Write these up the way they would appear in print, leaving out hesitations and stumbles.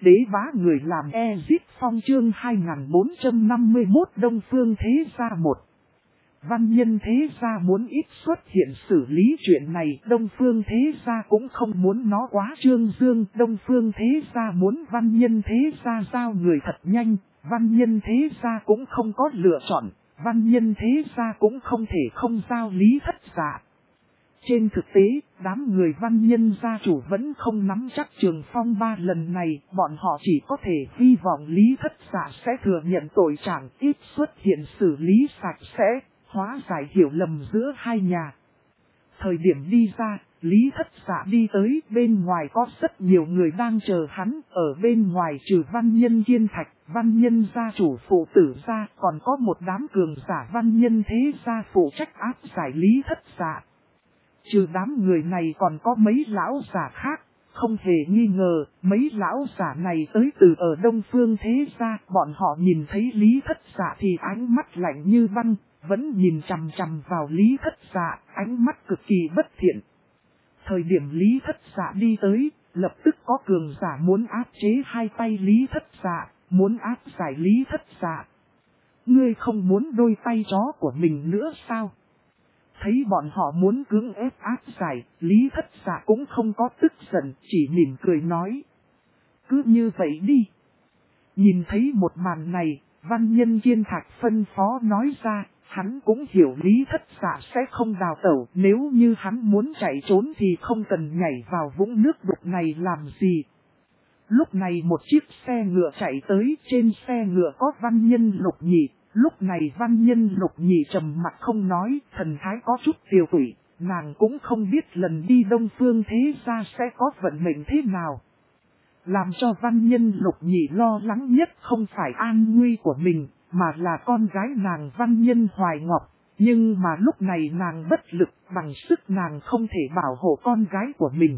Đế bá người làm Ezit Phong chương 2451 Đông Phương Thế Gia 1. Văn Nhân Thế Gia muốn ít xuất hiện xử lý chuyện này, Đông Phương Thế Gia cũng không muốn nó quá trương dương. Đông Phương Thế Gia muốn Văn Nhân Thế Gia giao người thật nhanh, Văn Nhân Thế Gia cũng không có lựa chọn, Văn Nhân Thế Gia cũng không thể không giao Lý Thất Dạ. Trên thực tế, đám người Văn Nhân gia chủ vẫn không nắm chắc Trường Phong ba lần này, bọn họ chỉ có thể hy vọng Lý Thất Dạ sẽ thừa nhận tội trạng, ít xuất hiện xử lý sạch sẽ, hóa giải hiểu lầm giữa hai nhà. Thời điểm đi ra, Lý Thất Dạ đi tới, bên ngoài có rất nhiều người đang chờ hắn, ở bên ngoài trừ Văn Nhân Kiên Thạch, Văn Nhân gia chủ phụ tử ra, còn có một đám cường giả Văn Nhân Thế gia phụ trách áp giải Lý Thất Dạ. Trừ đám người này còn có mấy lão giả khác, không hề nghi ngờ, mấy lão giả này tới từ ở Đông Phương Thế Gia, bọn họ nhìn thấy Lý Thất Dạ thì ánh mắt lạnh như băng, vẫn nhìn chằm chằm vào Lý Thất Dạ, ánh mắt cực kỳ bất thiện. Thời điểm Lý Thất Dạ đi tới, lập tức có cường giả muốn áp chế hai tay Lý Thất Dạ, muốn áp giải Lý Thất Dạ. Ngươi không muốn đôi tay chó của mình nữa sao? Thấy bọn họ muốn cưỡng ép áp giải, Lý Thất Dạ cũng không có tức giận, chỉ mỉm cười nói. Cứ như vậy đi. Nhìn thấy một màn này, Văn Nhân Kiên Thạch phân phó nói ra, hắn cũng hiểu Lý Thất Dạ sẽ không đào tẩu, nếu như hắn muốn chạy trốn thì không cần nhảy vào vũng nước đục này làm gì. Lúc này một chiếc xe ngựa chạy tới, trên xe ngựa có Văn Nhân Lục Nhị. Lúc này Văn Nhân Lục Nhị trầm mặt không nói, thần thái có chút tiêu tụy, nàng cũng không biết lần đi Đông Phương Thế Gia sẽ có vận mệnh thế nào. Làm cho Văn Nhân Lục Nhị lo lắng nhất không phải an nguy của mình, mà là con gái nàng Văn Nhân Hoài Ngọc. Nhưng mà lúc này nàng bất lực, bằng sức nàng không thể bảo hộ con gái của mình.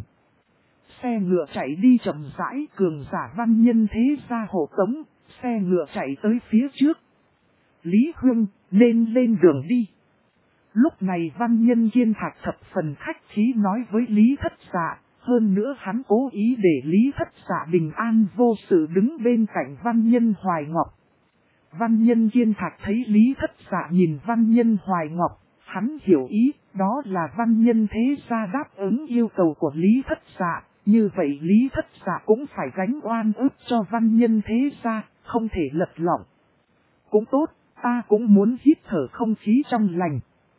Xe ngựa chạy đi chậm rãi, cường giả Văn Nhân Thế Gia hộ tống, xe ngựa chạy tới phía trước. Lý Hương, nên lên đường đi. Lúc này Văn Nhân Kiên Thạch thập phần khách khí nói với Lý Thất Dạ, hơn nữa hắn cố ý để Lý Thất Dạ bình an vô sự đứng bên cạnh Văn Nhân Hoài Ngọc. Văn Nhân Kiên Thạch thấy Lý Thất Dạ nhìn Văn Nhân Hoài Ngọc, hắn hiểu ý, đó là Văn Nhân Thế Gia đáp ứng yêu cầu của Lý Thất Dạ, như vậy Lý Thất Dạ cũng phải gánh oan ức cho Văn Nhân Thế Gia, không thể lật lọng. Cũng tốt. Ta cũng muốn hít thở không khí trong lành.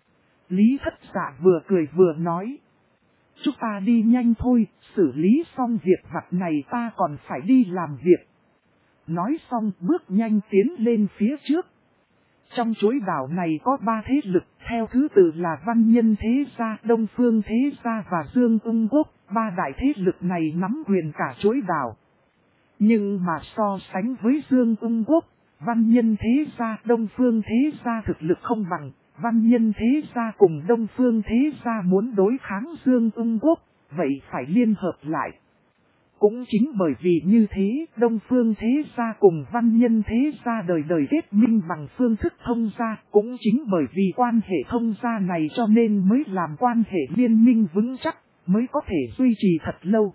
Lý Thất Dạ vừa cười vừa nói. Chúng ta đi nhanh thôi, xử lý xong việc vặt này ta còn phải đi làm việc. Nói xong bước nhanh tiến lên phía trước. Trong chuỗi đảo này có 3 thế lực, theo thứ tự là Văn Nhân Thế Gia, Đông Phương Thế Gia và Dương Ung Quốc. 3 đại thế lực này nắm quyền cả chuỗi đảo. Nhưng mà so sánh với Dương Ung Quốc, Văn Nhân Thế Gia, Đông Phương Thế Gia thực lực không bằng, Văn Nhân Thế Gia cùng Đông Phương Thế Gia muốn đối kháng Dương Ung Quốc, vậy phải liên hợp lại. Cũng chính bởi vì như thế, Đông Phương Thế Gia cùng Văn Nhân Thế Gia đời đời kết minh bằng phương thức thông gia, cũng chính bởi vì quan hệ thông gia này cho nên mới làm quan hệ liên minh vững chắc, mới có thể duy trì thật lâu.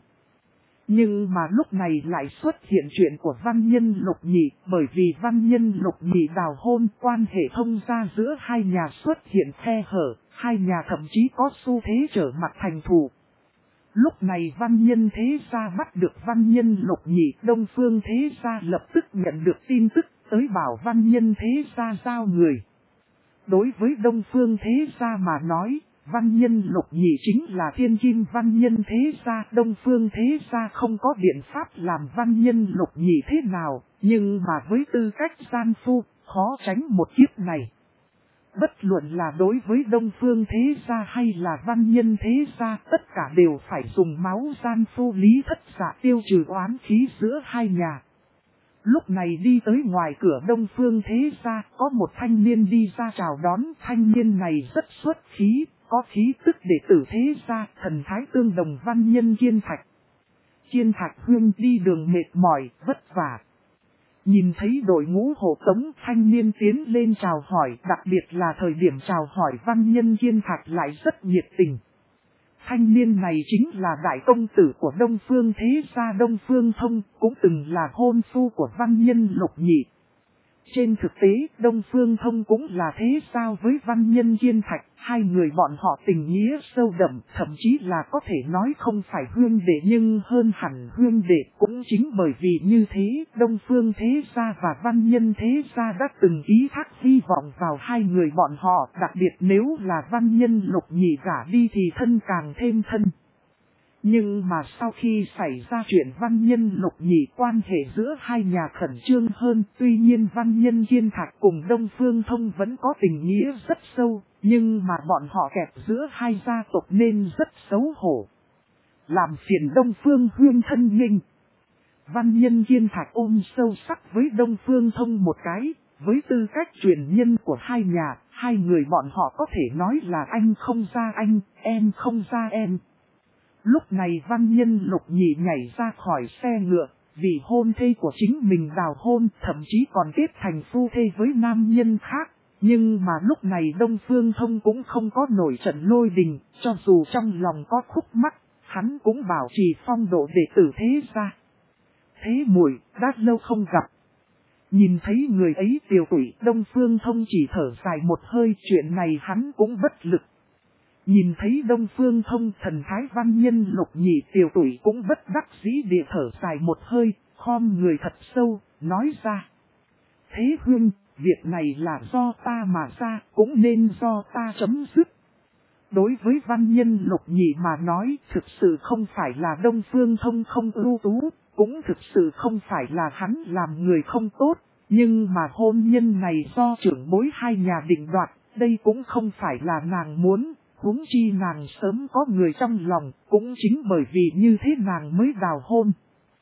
Nhưng mà lúc này lại xuất hiện chuyện của Văn Nhân Lục Nhị, bởi vì Văn Nhân Lục Nhị đào hôn, quan hệ thông gia giữa hai nhà xuất hiện khe hở, hai nhà thậm chí có xu thế trở mặt thành thù. Lúc này Văn Nhân Thế Gia bắt được Văn Nhân Lục Nhị, Đông Phương Thế Gia lập tức nhận được tin tức tới bảo Văn Nhân Thế Gia giao người. Đối với Đông Phương Thế Gia mà nói, Văn Nhân Lục Nhị chính là thiên kim Văn Nhân Thế Gia, Đông Phương Thế Gia không có biện pháp làm Văn Nhân Lục Nhị thế nào, nhưng mà với tư cách gian phu, khó tránh một kiếp này. Bất luận là đối với Đông Phương Thế Gia hay là Văn Nhân Thế Gia, tất cả đều phải dùng máu gian phu Lý Thất Dạ tiêu trừ oán khí giữa hai nhà. Lúc này đi tới ngoài cửa Đông Phương Thế Gia, có một thanh niên đi ra chào đón, thanh niên này rất xuất khí, có khí tức đệ tử Thế Gia, thần thái tương đồng Văn Nhân Kiên Thạch. Kiên Thạch Hương đi đường mệt mỏi, vất vả. Nhìn thấy đội ngũ hộ tống, thanh niên tiến lên chào hỏi, đặc biệt là thời điểm chào hỏi Văn Nhân Kiên Thạch lại rất nhiệt tình. Thanh niên này chính là đại công tử của Đông Phương Thế Gia Đông Phương Thông, cũng từng là hôn phu của văn nhân Lục Nhị. Trên thực tế, Đông Phương Thông cũng là thế sao với văn nhân Kiên Thạch, hai người bọn họ tình nghĩa sâu đậm, thậm chí là có thể nói không phải huynh đệ nhưng hơn hẳn huynh đệ. Cũng chính bởi vì như thế, Đông Phương Thế Gia và văn nhân Thế Gia đã từng ký thác hy vọng vào hai người bọn họ, đặc biệt nếu là văn nhân Lục Nhị gả đi thì thân càng thêm thân. Nhưng mà sau khi xảy ra chuyện văn nhân Lục Nhị, quan hệ giữa hai nhà khẩn trương hơn. Tuy nhiên văn nhân Kiên Thạch cùng Đông Phương Thông vẫn có tình nghĩa rất sâu, nhưng mà bọn họ kẹp giữa hai gia tộc nên rất xấu hổ. Làm phiền Đông Phương huynh thân nghênh. Văn nhân Kiên Thạch ôm sâu sắc với Đông Phương Thông một cái, với tư cách truyền nhân của hai nhà, hai người bọn họ có thể nói là anh không ra anh, em không ra em. Lúc này văn nhân Lục Nhị nhảy ra khỏi xe ngựa, vì hôn thê của chính mình đào hôn, thậm chí còn kết thành phu thê với nam nhân khác. Nhưng mà lúc này Đông Phương Thông cũng không có nổi trận lôi đình, cho dù trong lòng có khúc mắc, hắn cũng bảo trì phong độ đệ tử Thế Gia. Thế muội đã lâu không gặp. Nhìn thấy người ấy tiều tụy, Đông Phương Thông chỉ thở dài một hơi, chuyện này hắn cũng bất lực. Nhìn thấy Đông Phương Thông, thần thái văn nhân Lục Nhị tiều tụy cũng bất đắc dĩ địa thở dài một hơi, khom người thật sâu, nói ra. Thế huynh, việc này là do ta mà ra, cũng nên do ta chấm dứt. Đối với văn nhân Lục Nhị mà nói, thực sự không phải là Đông Phương Thông không ưu tú, cũng thực sự không phải là hắn làm người không tốt, nhưng mà hôn nhân này do trưởng bối hai nhà định đoạt, đây cũng không phải là nàng muốn. Huống chi nàng sớm có người trong lòng, cũng chính bởi vì như thế nàng mới đào hôn.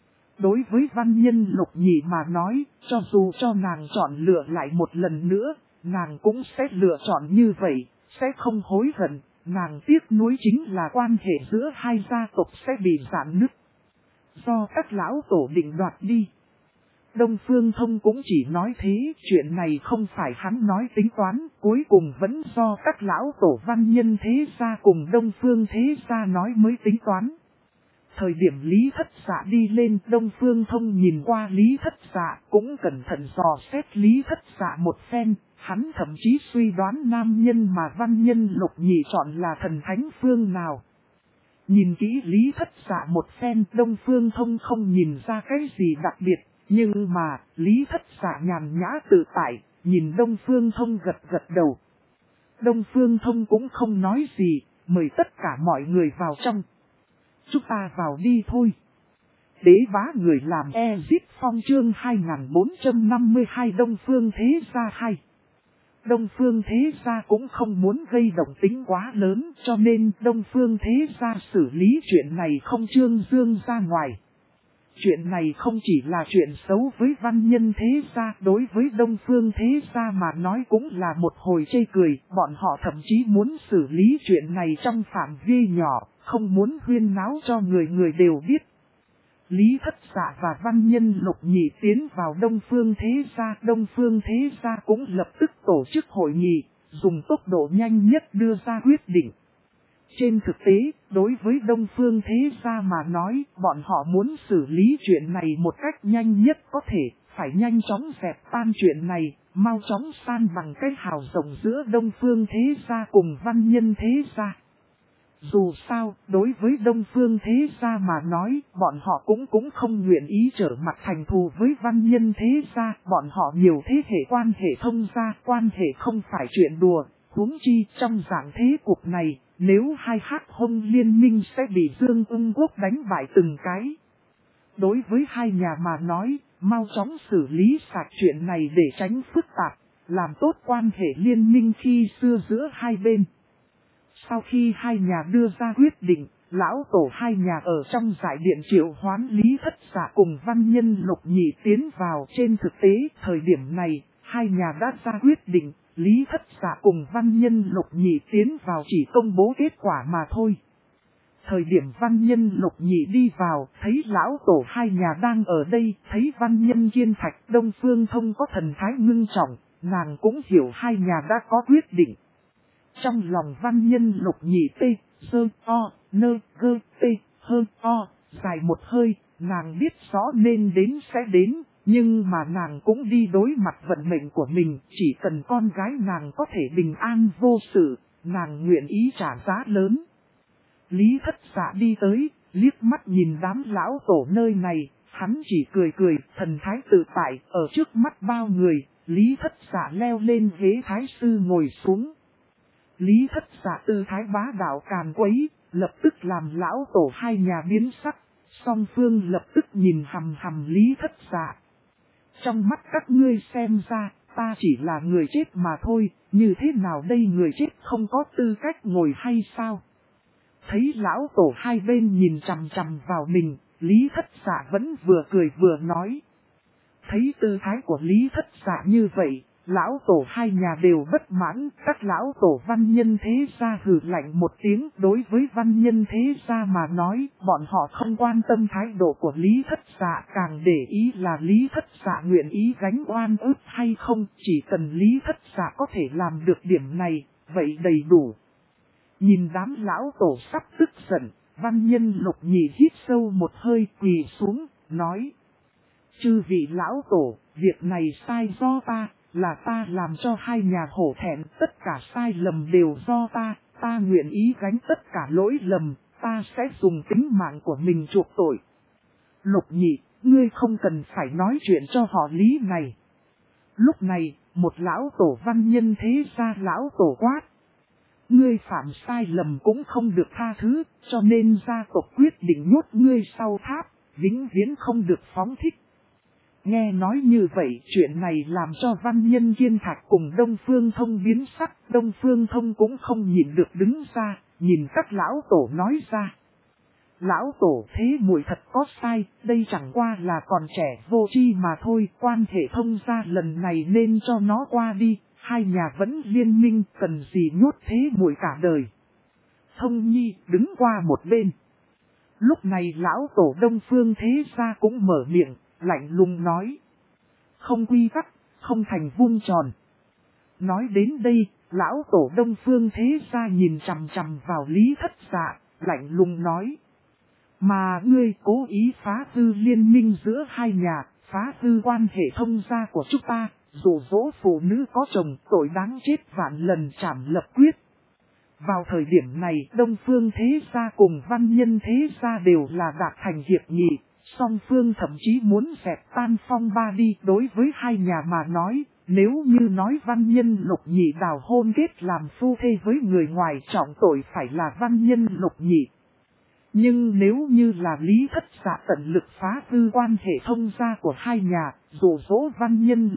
Đối với văn nhân Lục Nhị mà nói, cho dù cho nàng chọn lựa lại một lần nữa, nàng cũng sẽ lựa chọn như vậy, sẽ không hối hận. Nàng tiếc nuối chính là quan hệ giữa hai gia tộc sẽ bị rạn nứt. Do các lão tổ định đoạt đi. Đông Phương Thông cũng chỉ nói thế, chuyện này không phải hắn nói tính toán, cuối cùng vẫn do các lão tổ văn nhân Thế Gia cùng Đông Phương Thế Gia nói mới tính toán. Thời điểm Lý Thất Dạ đi lên, Đông Phương Thông nhìn qua Lý Thất Dạ, cũng cẩn thận dò xét Lý Thất Dạ một phen, hắn thậm chí suy đoán nam nhân mà văn nhân Lục Nhị chọn là thần thánh phương nào. Nhìn kỹ Lý Thất Dạ một phen, Đông Phương Thông không nhìn ra cái gì đặc biệt. Nhưng mà, Lý Thất Dạ nhàn nhã tự tại, nhìn Đông Phương Thông gật gật đầu. Đông Phương Thông cũng không nói gì, mời tất cả mọi người vào trong. Chúng ta vào đi thôi. Đế bá người làm Ezip Phong chương 2452 Đông Phương Thế Gia 2. Đông Phương Thế Gia cũng không muốn gây động tính quá lớn, cho nên Đông Phương Thế Gia xử lý chuyện này không trương dương ra ngoài. Chuyện này không chỉ là chuyện xấu với văn nhân Thế Gia, đối với Đông Phương Thế Gia mà nói cũng là một hồi chê cười, bọn họ thậm chí muốn xử lý chuyện này trong phạm vi nhỏ, không muốn huyên náo cho người người đều biết. Lý Thất Dạ và văn nhân Lục Nhị tiến vào Đông Phương Thế Gia, Đông Phương Thế Gia cũng lập tức tổ chức hội nghị, dùng tốc độ nhanh nhất đưa ra quyết định. Trên thực tế, đối với Đông Phương Thế Gia mà nói, bọn họ muốn xử lý chuyện này một cách nhanh nhất có thể, phải nhanh chóng dẹp tan chuyện này, mau chóng san bằng cái hào rộng giữa Đông Phương Thế Gia cùng văn nhân Thế Gia. Dù sao, đối với Đông Phương Thế Gia mà nói, bọn họ cũng không nguyện ý trở mặt thành thù với văn nhân Thế Gia, bọn họ nhiều thế hệ quan hệ thông gia, quan hệ không phải chuyện đùa, huống chi trong dạng thế cục này. Nếu hai Hắc Hông liên minh sẽ bị Dương Ung Quốc đánh bại từng cái. Đối với hai nhà mà nói, mau chóng xử lý sạch chuyện này để tránh phức tạp, làm tốt quan hệ liên minh khi xưa giữa hai bên. Sau khi hai nhà đưa ra quyết định, lão tổ hai nhà ở trong giải điện triệu hoán Lý Thất Dạ cùng văn nhân Lục Nhị tiến vào. Trên thực tế, thời điểm này, hai nhà đã ra quyết định. Lý Thất Dạ cùng văn nhân Lục Nhị tiến vào chỉ công bố kết quả mà thôi. Thời điểm văn nhân Lục Nhị đi vào, thấy lão tổ hai nhà đang ở đây, thấy văn nhân Kiên Thạch Đông Phương Thông có thần thái ngưng trọng, nàng cũng hiểu hai nhà đã có quyết định. Trong lòng văn nhân Lục Nhị tê, sơ, o, nơ gơ tê hơ o, dài một hơi, nàng biết rõ nên đến sẽ đến, nhưng mà nàng cũng đi đối mặt vận mệnh của mình, chỉ cần con gái nàng có thể bình an vô sự, nàng nguyện ý trả giá lớn. Lý Thất Dạ đi tới, liếc mắt nhìn đám lão tổ nơi này, hắn chỉ cười cười, thần thái tự tại, ở trước mắt bao người, Lý Thất Dạ leo lên ghế thái sư ngồi xuống. Lý Thất Dạ tư thái bá đạo càn quấy, lập tức làm lão tổ hai nhà biến sắc, song phương lập tức nhìn hằm hằm Lý Thất Dạ. Trong mắt các ngươi xem ra, ta chỉ là người chết mà thôi, như thế nào đây, người chết không có tư cách ngồi hay sao? Thấy lão tổ hai bên nhìn chằm chằm vào mình, Lý Thất Dạ vẫn vừa cười vừa nói. Thấy tư thái của Lý Thất Dạ như vậy, lão tổ hai nhà đều bất mãn, các lão tổ văn nhân thế gia hừ lạnh một tiếng. Đối với văn nhân thế gia mà nói, bọn họ không quan tâm thái độ của Lý Thất Dạ, càng để ý là Lý Thất Dạ nguyện ý gánh oan ức hay không, chỉ cần Lý Thất Dạ có thể làm được điểm này, vậy đầy đủ. Nhìn đám lão tổ sắp tức giận, văn nhân Lục Nhị hít sâu một hơi, quỳ xuống, nói. Chư vị lão tổ, việc này sai do ta, là ta làm cho hai nhà hổ thẹn, tất cả sai lầm đều do ta nguyện ý gánh tất cả lỗi lầm, ta sẽ dùng tính mạng của mình chuộc tội. Lục Nhị, ngươi không cần phải nói chuyện cho họ Lý này. Lúc này, một lão tổ văn nhân thế gia lão tổ quát. Ngươi phạm sai lầm cũng không được tha thứ, cho nên gia tộc quyết định nhốt ngươi sau tháp, vĩnh viễn không được phóng thích. Nghe nói như vậy, chuyện này làm cho văn nhân Kiên Thạch cùng Đông Phương Thông biến sắc, Đông Phương Thông cũng không nhìn được đứng ra, nhìn các lão tổ nói ra. Lão tổ, thế muội thật có sai, đây chẳng qua là còn trẻ vô tri mà thôi, quan hệ Thông gia lần này nên cho nó qua đi, hai nhà vẫn liên minh, cần gì nhốt thế muội cả đời. Thông Nhi đứng qua một bên. Lúc này lão tổ Đông Phương thế gia cũng mở miệng, lạnh lùng nói. Không quy tắc, không thành vuông tròn. Nói đến đây, lão tổ Đông Phương thế gia nhìn chằm chằm vào Lý Thất Dạ, lạnh lùng nói. Mà ngươi cố ý phá hư liên minh giữa hai nhà, phá hư quan hệ thông gia của chúng ta, dụ dỗ phụ nữ có chồng, tội đáng chết vạn lần trảm lập quyết. Vào thời điểm này, Đông Phương thế gia cùng văn nhân thế gia đều là đạt thành hiệp nghị, song phương thậm chí muốn dẹp tan phong ba đi. Đối với hai nhà mà nói, nếu như nói văn nhân Lục Nhị đào hôn kết làm phu thê với người ngoài, trọng tội phải là văn nhân Lục Nhị. Nhưng nếu như là Lý Thất Dạ tận lực phá hư quan hệ thông gia của hai nhà, dụ dỗ văn nhân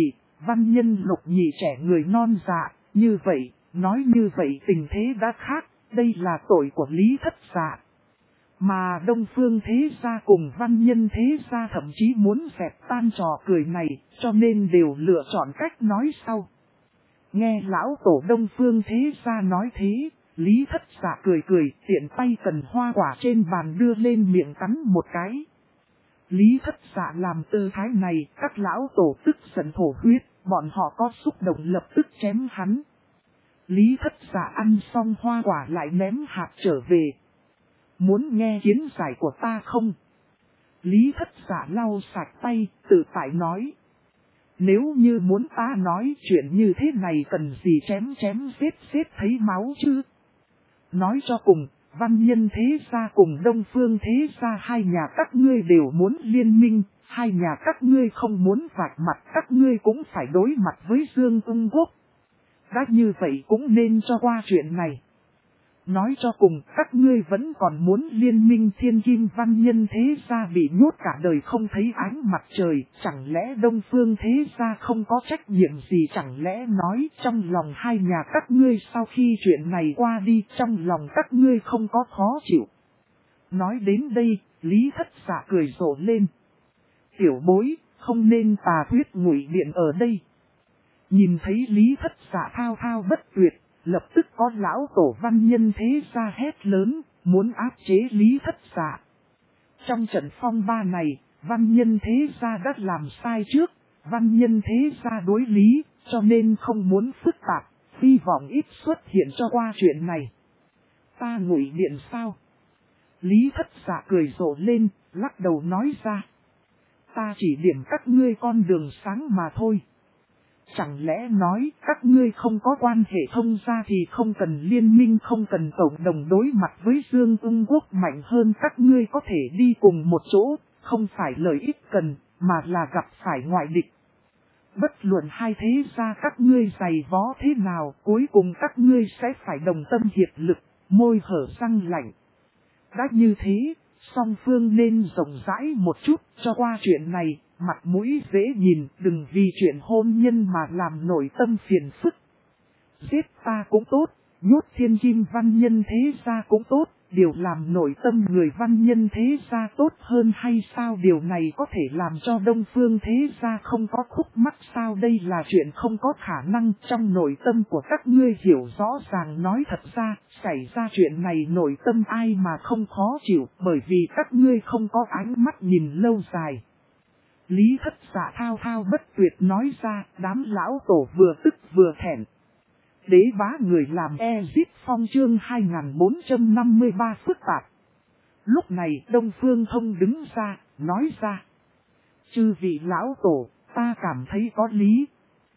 Lục Nhị trẻ người non dạ, như vậy, nói như vậy tình thế đã khác, đây là tội của Lý Thất Dạ. Mà Đông Phương thế gia cùng văn nhân thế gia thậm chí muốn dẹp tan trò cười này, cho nên đều lựa chọn cách nói sau. Nghe lão tổ Đông Phương thế gia nói thế, Lý Thất Dạ cười cười, tiện tay cần hoa quả trên bàn đưa lên miệng cắn một cái. Lý Thất Dạ làm tư thái này, các lão tổ tức giận thổ huyết, bọn họ có xúc động lập tức chém hắn. Lý Thất Dạ ăn xong hoa quả lại ném hạt trở về. Muốn nghe kiến giải của ta không? Lý Thất Dạ lau sạch tay, tự tại nói. Nếu như muốn ta nói chuyện như thế này cần gì chém giết thấy máu chứ? Nói cho cùng, văn nhân thế gia cùng Đông Phương thế gia hai nhà các ngươi đều muốn liên minh, hai nhà các ngươi không muốn vạch mặt, các ngươi cũng phải đối mặt với Dương Ung Quốc. Đã như vậy cũng nên cho qua chuyện này. Nói cho cùng, các ngươi vẫn còn muốn liên minh thiên kim văn nhân thế gia bị nhốt cả đời không thấy ánh mặt trời, chẳng lẽ Đông Phương thế gia không có trách nhiệm gì, chẳng lẽ nói trong lòng hai nhà các ngươi sau khi chuyện này qua đi, trong lòng các ngươi không có khó chịu. Nói đến đây, Lý Thất Dạ cười rộ lên. Tiểu bối, không nên tà thuyết ngụy biện ở đây. Nhìn thấy Lý Thất Dạ thao thao bất tuyệt, lập tức có lão tổ văn nhân thế gia hét lớn, muốn áp chế Lý Thất Dạ. Trong trận phong ba này, văn nhân thế gia đã làm sai trước, văn nhân thế gia đối lý, cho nên không muốn phức tạp, hy vọng ít xuất hiện cho qua chuyện này. Ta ngụy biện sao? Lý Thất Dạ cười rộ lên, lắc đầu nói ra. Ta chỉ điểm các ngươi con đường sáng mà thôi. Chẳng lẽ nói các ngươi không có quan hệ thông gia thì không cần liên minh, không cần cộng đồng đối mặt với Dương Ưng Quốc mạnh hơn các ngươi có thể đi cùng một chỗ, không phải lợi ích cần, mà là gặp phải ngoại địch. Bất luận hai thế gia các ngươi dày vó thế nào, cuối cùng các ngươi sẽ phải đồng tâm hiệp lực, môi hở răng lạnh. Đã như thế, song phương nên rộng rãi một chút, cho qua chuyện này, mặt mũi dễ nhìn, đừng vì chuyện hôn nhân mà làm nội tâm phiền phức. Giết ta cũng tốt, nhốt thiên kim văn nhân thế gia cũng tốt, điều làm nội tâm người văn nhân thế gia tốt hơn hay sao? Điều này có thể làm cho Đông Phương thế gia không có khúc mắc sao? Đây là chuyện không có khả năng. Trong nội tâm của các ngươi hiểu rõ ràng, nói thật ra, xảy ra chuyện này nội tâm ai mà không khó chịu, bởi vì các ngươi không có ánh mắt nhìn lâu dài. Lý Thất Dạ thao thao bất tuyệt nói ra, đám lão tổ vừa tức vừa thẹn. Đế bá người làm Ezip Phong chương 2453 phức tạp. Lúc này Đông Phương Thông đứng ra, nói ra. Chư vị lão tổ, ta cảm thấy có lý.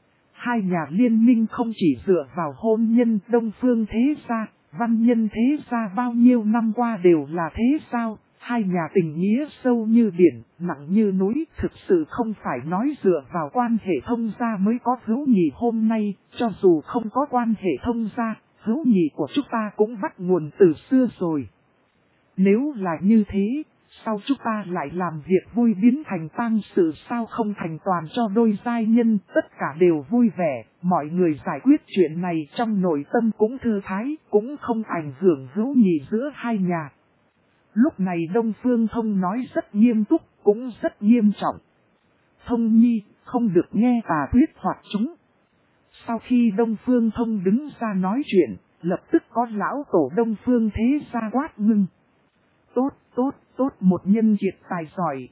Hai nhà liên minh không chỉ dựa vào hôn nhân Đông Phương thế gia, văn nhân thế gia bao nhiêu năm qua đều là thế sao? Hai nhà tình nghĩa sâu như biển, nặng như núi, thực sự không phải nói dựa vào quan hệ thông gia mới có hữu nhị hôm nay, cho dù không có quan hệ thông gia, hữu nhị của chúng ta cũng bắt nguồn từ xưa rồi. Nếu là như thế, sao chúng ta lại làm việc vui biến thành tang sự, sao không thành toàn cho đôi giai nhân, tất cả đều vui vẻ, mọi người giải quyết chuyện này trong nội tâm cũng thư thái, cũng không ảnh hưởng hữu nhị giữa hai nhà. Lúc này Đông Phương Thông nói rất nghiêm túc, cũng rất nghiêm trọng. Thông nhi, không được nghe tà thuyết hoặc chúng. Sau khi Đông Phương Thông đứng ra nói chuyện, lập tức có lão tổ Đông Phương thế gia quát ngưng. Tốt, tốt, tốt, một nhân kiệt tài giỏi.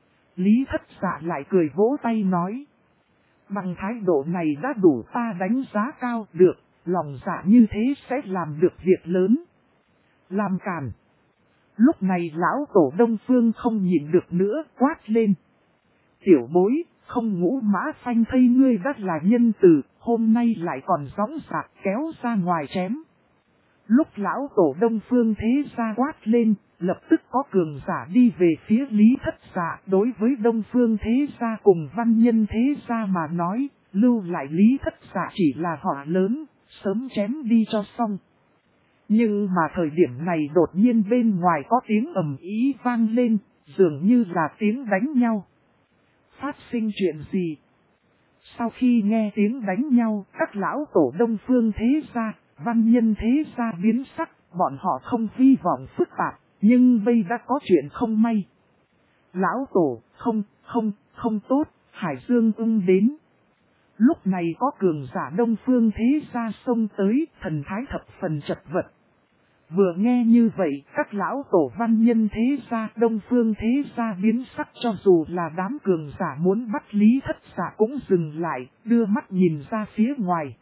Lý Thất Dạ lại cười vỗ tay nói. Bằng thái độ này đã đủ ta đánh giá cao được, lòng dạ như thế sẽ làm được việc lớn. Làm cản. Lúc này lão tổ Đông Phương không nhịn được nữa, quát lên. Tiểu bối, không ngũ mã phanh thây ngươi rất là nhân từ, hôm nay lại còn gióng giạc kéo ra ngoài chém. Lúc lão tổ Đông Phương thế gia quát lên, lập tức có cường giả đi về phía Lý Thất Dạ. Đối với Đông Phương thế gia cùng văn nhân thế gia mà nói, lưu lại Lý Thất Dạ chỉ là họa lớn, sớm chém đi cho xong. Nhưng mà thời điểm này đột nhiên bên ngoài có tiếng ầm ĩ vang lên, dường như là tiếng đánh nhau. Phát sinh chuyện gì? Sau khi nghe tiếng đánh nhau, các lão tổ Đông Phương thế gia, văn nhân thế gia biến sắc, bọn họ không hy vọng phức tạp, nhưng bây đã có chuyện không may. Lão tổ, không tốt, Hải Dương Ưng đến. Lúc này có cường giả Đông Phương thế gia xông tới, thần thái thập phần chật vật. Vừa nghe như vậy, các lão tổ văn nhân thế gia, Đông Phương thế gia biến sắc, cho dù là đám cường giả muốn bắt Lý Thất Dạ cũng dừng lại, đưa mắt nhìn ra phía ngoài.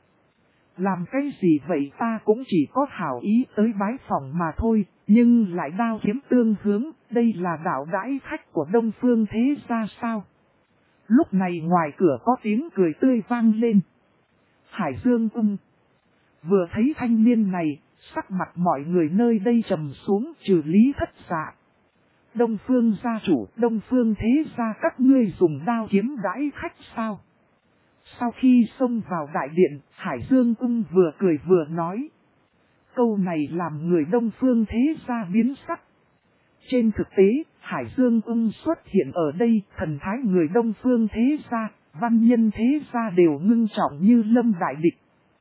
Làm cái gì vậy, ta cũng chỉ có hảo ý tới bái phỏng mà thôi, nhưng lại đao kiếm tương hướng, đây là đạo đãi khách của Đông Phương thế gia sao? Lúc này ngoài cửa có tiếng cười tươi vang lên. Hải Dương Ưng. Vừa thấy thanh niên này, sắc mặt mọi người nơi đây trầm xuống, trừ Lý Thất Dạ. Đông Phương gia chủ, Đông Phương thế gia các ngươi dùng đao kiếm đãi khách sao? Sau khi xông vào đại điện, Hải Dương Ưng vừa cười vừa nói. Câu này làm người Đông Phương thế gia biến sắc. Trên thực tế, Hải Dương Ưng xuất hiện ở đây, thần thái người Đông Phương thế gia, văn nhân thế gia đều ngưng trọng như lâm đại địch.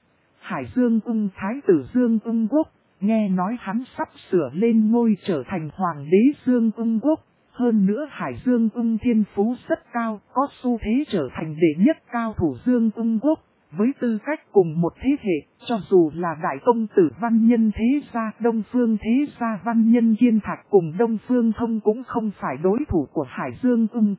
Hải Dương Ưng thái tử Dương Ưng Quốc, nghe nói hắn sắp sửa lên ngôi trở thành hoàng đế Dương Ưng Quốc. Hơn nữa Hải Dương Ưng thiên phú rất cao, có xu thế trở thành đệ nhất cao thủ Dương Ưng Quốc. Với tư cách cùng một thế hệ, cho dù là đại công tử văn nhân thế gia, Đông Phương thế gia văn nhân Kiên Thạch cùng Đông Phương Thông cũng không phải đối thủ của Hải Dương Ưng.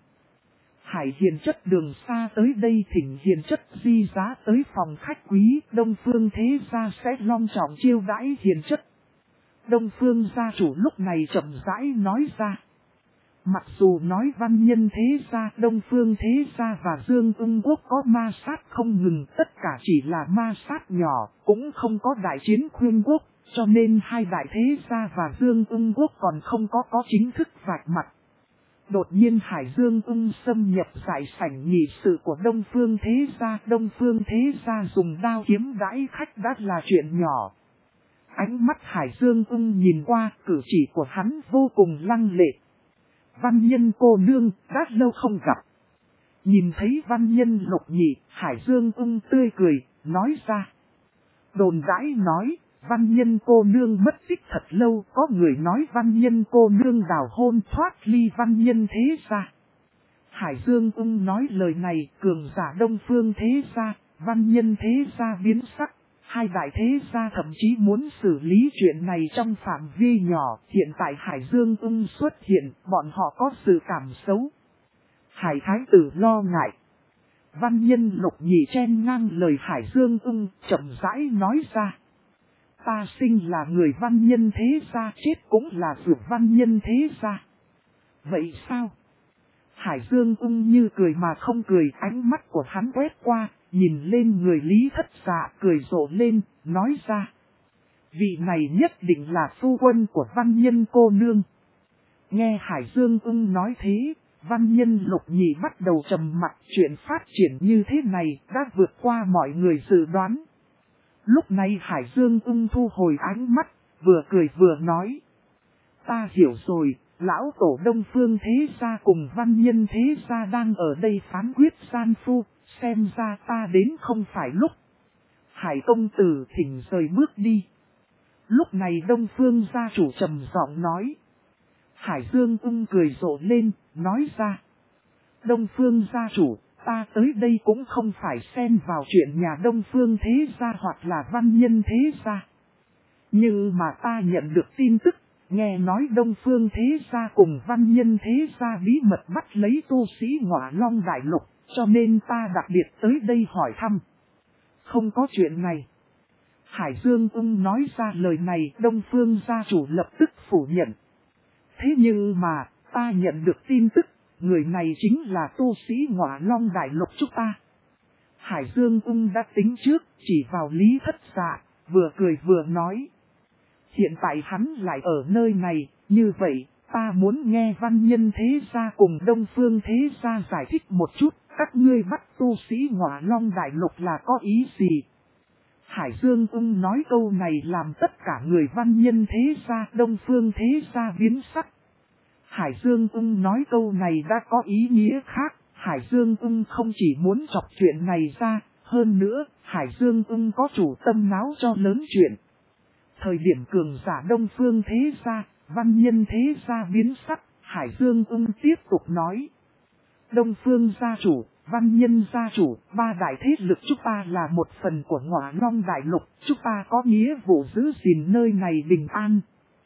Hải Hiền Chất đường xa tới đây thỉnh Hiền Chất di giá tới phòng khách quý, Đông Phương thế gia sẽ long trọng chiêu đãi Hiền Chất. Đông Phương gia chủ lúc này chậm rãi nói ra. Mặc dù nói văn nhân thế gia, Đông Phương thế gia và Dương Ưng quốc có ma sát không ngừng, tất cả chỉ là ma sát nhỏ, cũng không có đại chiến khuyên quốc, cho nên hai đại thế gia và Dương Ưng quốc còn không có chính thức vạch mặt. Đột nhiên Hải Dương Ưng xâm nhập giải sảnh nghị sự của Đông Phương thế gia dùng đao kiếm đãi khách đã là chuyện nhỏ. Ánh mắt Hải Dương Ưng nhìn qua, cử chỉ của hắn vô cùng lăng lệ. Văn nhân cô nương, đã lâu không gặp. Nhìn thấy văn nhân Lục Nhị, Hải Dương Ưng tươi cười, nói ra. Đồn đãi nói, văn nhân cô nương mất tích thật lâu, có người nói văn nhân cô nương đào hôn thoát ly văn nhân thế gia. Hải Dương Ưng nói lời này, cường giả Đông Phương thế gia, văn nhân thế gia biến sắc. Hai đại thế gia thậm chí muốn xử lý chuyện này trong phạm vi nhỏ, hiện tại Hải Dương Ưng xuất hiện, bọn họ có sự cảm xấu. Hải Thái tử lo ngại. Văn nhân Lục Nhị chen ngang lời Hải Dương Ưng, chậm rãi nói ra. Ta sinh là người văn nhân thế gia, chết cũng là vượt văn nhân thế gia. Vậy sao? Hải Dương Ưng như cười mà không cười, ánh mắt của hắn quét qua, nhìn lên người Lý Thất Dạ, cười rộ lên, nói ra. Vị này nhất định là phu quân của văn nhân cô nương. Nghe Hải Dương Ưng nói thế, văn nhân Lục Nhị bắt đầu trầm mặc, chuyện phát triển như thế này đã vượt qua mọi người dự đoán. Lúc này Hải Dương Ưng thu hồi ánh mắt, vừa cười vừa nói. Ta hiểu rồi, lão tổ Đông Phương thế gia cùng văn nhân thế gia đang ở đây phán quyết gian phu, xem ra ta đến không phải lúc. Hải công tử thỉnh rời bước đi. Lúc này Đông Phương gia chủ trầm giọng nói. Hải Dương Ưng cười rộ lên, nói ra. Đông Phương gia chủ, ta tới đây cũng không phải xen vào chuyện nhà Đông Phương thế gia hoặc là văn nhân thế gia. Nhưng mà ta nhận được tin tức, nghe nói Đông Phương thế gia cùng văn nhân thế gia bí mật bắt lấy tu sĩ Ngọa Long Đại Lục, cho nên ta đặc biệt tới đây hỏi thăm. Không có chuyện này. Hải Dương Ưng nói ra lời này, Đông Phương gia chủ lập tức phủ nhận. Thế nhưng mà, ta nhận được tin tức, người này chính là tu sĩ Ngọa Long Đại Lục chúng ta. Hải Dương Ưng đã tính trước, chỉ vào Lý Thất Dạ, vừa cười vừa nói. Hiện tại hắn lại ở nơi này, như vậy, ta muốn nghe văn nhân thế gia cùng Đông Phương thế gia giải thích một chút, các ngươi bắt tu sĩ Ngọa Long Đại Lục là có ý gì? Hải Dương Ưng nói câu này làm tất cả người văn nhân thế gia, Đông Phương thế gia biến sắc. Hải Dương Ưng nói câu này đã có ý nghĩa khác, Hải Dương Ưng không chỉ muốn chọc chuyện này ra, hơn nữa, Hải Dương Ưng có chủ tâm náo cho lớn chuyện. Thời điểm cường giả Đông Phương thế gia, văn nhân thế gia biến sắc, Hải Dương Ưng tiếp tục nói. Đông Phương gia chủ, văn nhân gia chủ, ba đại thế lực chúng ta là một phần của Ngọa Long Đại Lục, chúng ta có nghĩa vụ giữ gìn nơi này bình an.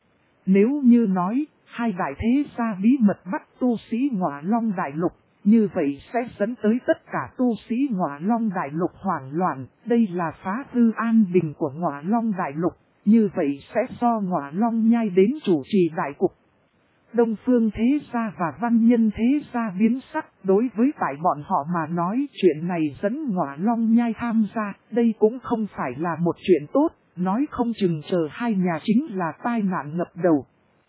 Nếu như nói, hai đại thế gia bí mật bắt tu sĩ Ngọa Long Đại Lục, như vậy sẽ dẫn tới tất cả tu sĩ Ngọa Long Đại Lục hoảng loạn, đây là phá hư an bình của Ngọa Long Đại Lục, như vậy sẽ do Ngọa Long Nhai đến chủ trì đại cục. Đông Phương thế gia và văn nhân thế gia biến sắc, đối với tại bọn họ mà nói chuyện này dẫn Ngọa Long Nhai tham gia, đây cũng không phải là một chuyện tốt, nói không chừng chờ hai nhà chính là tai nạn ngập đầu.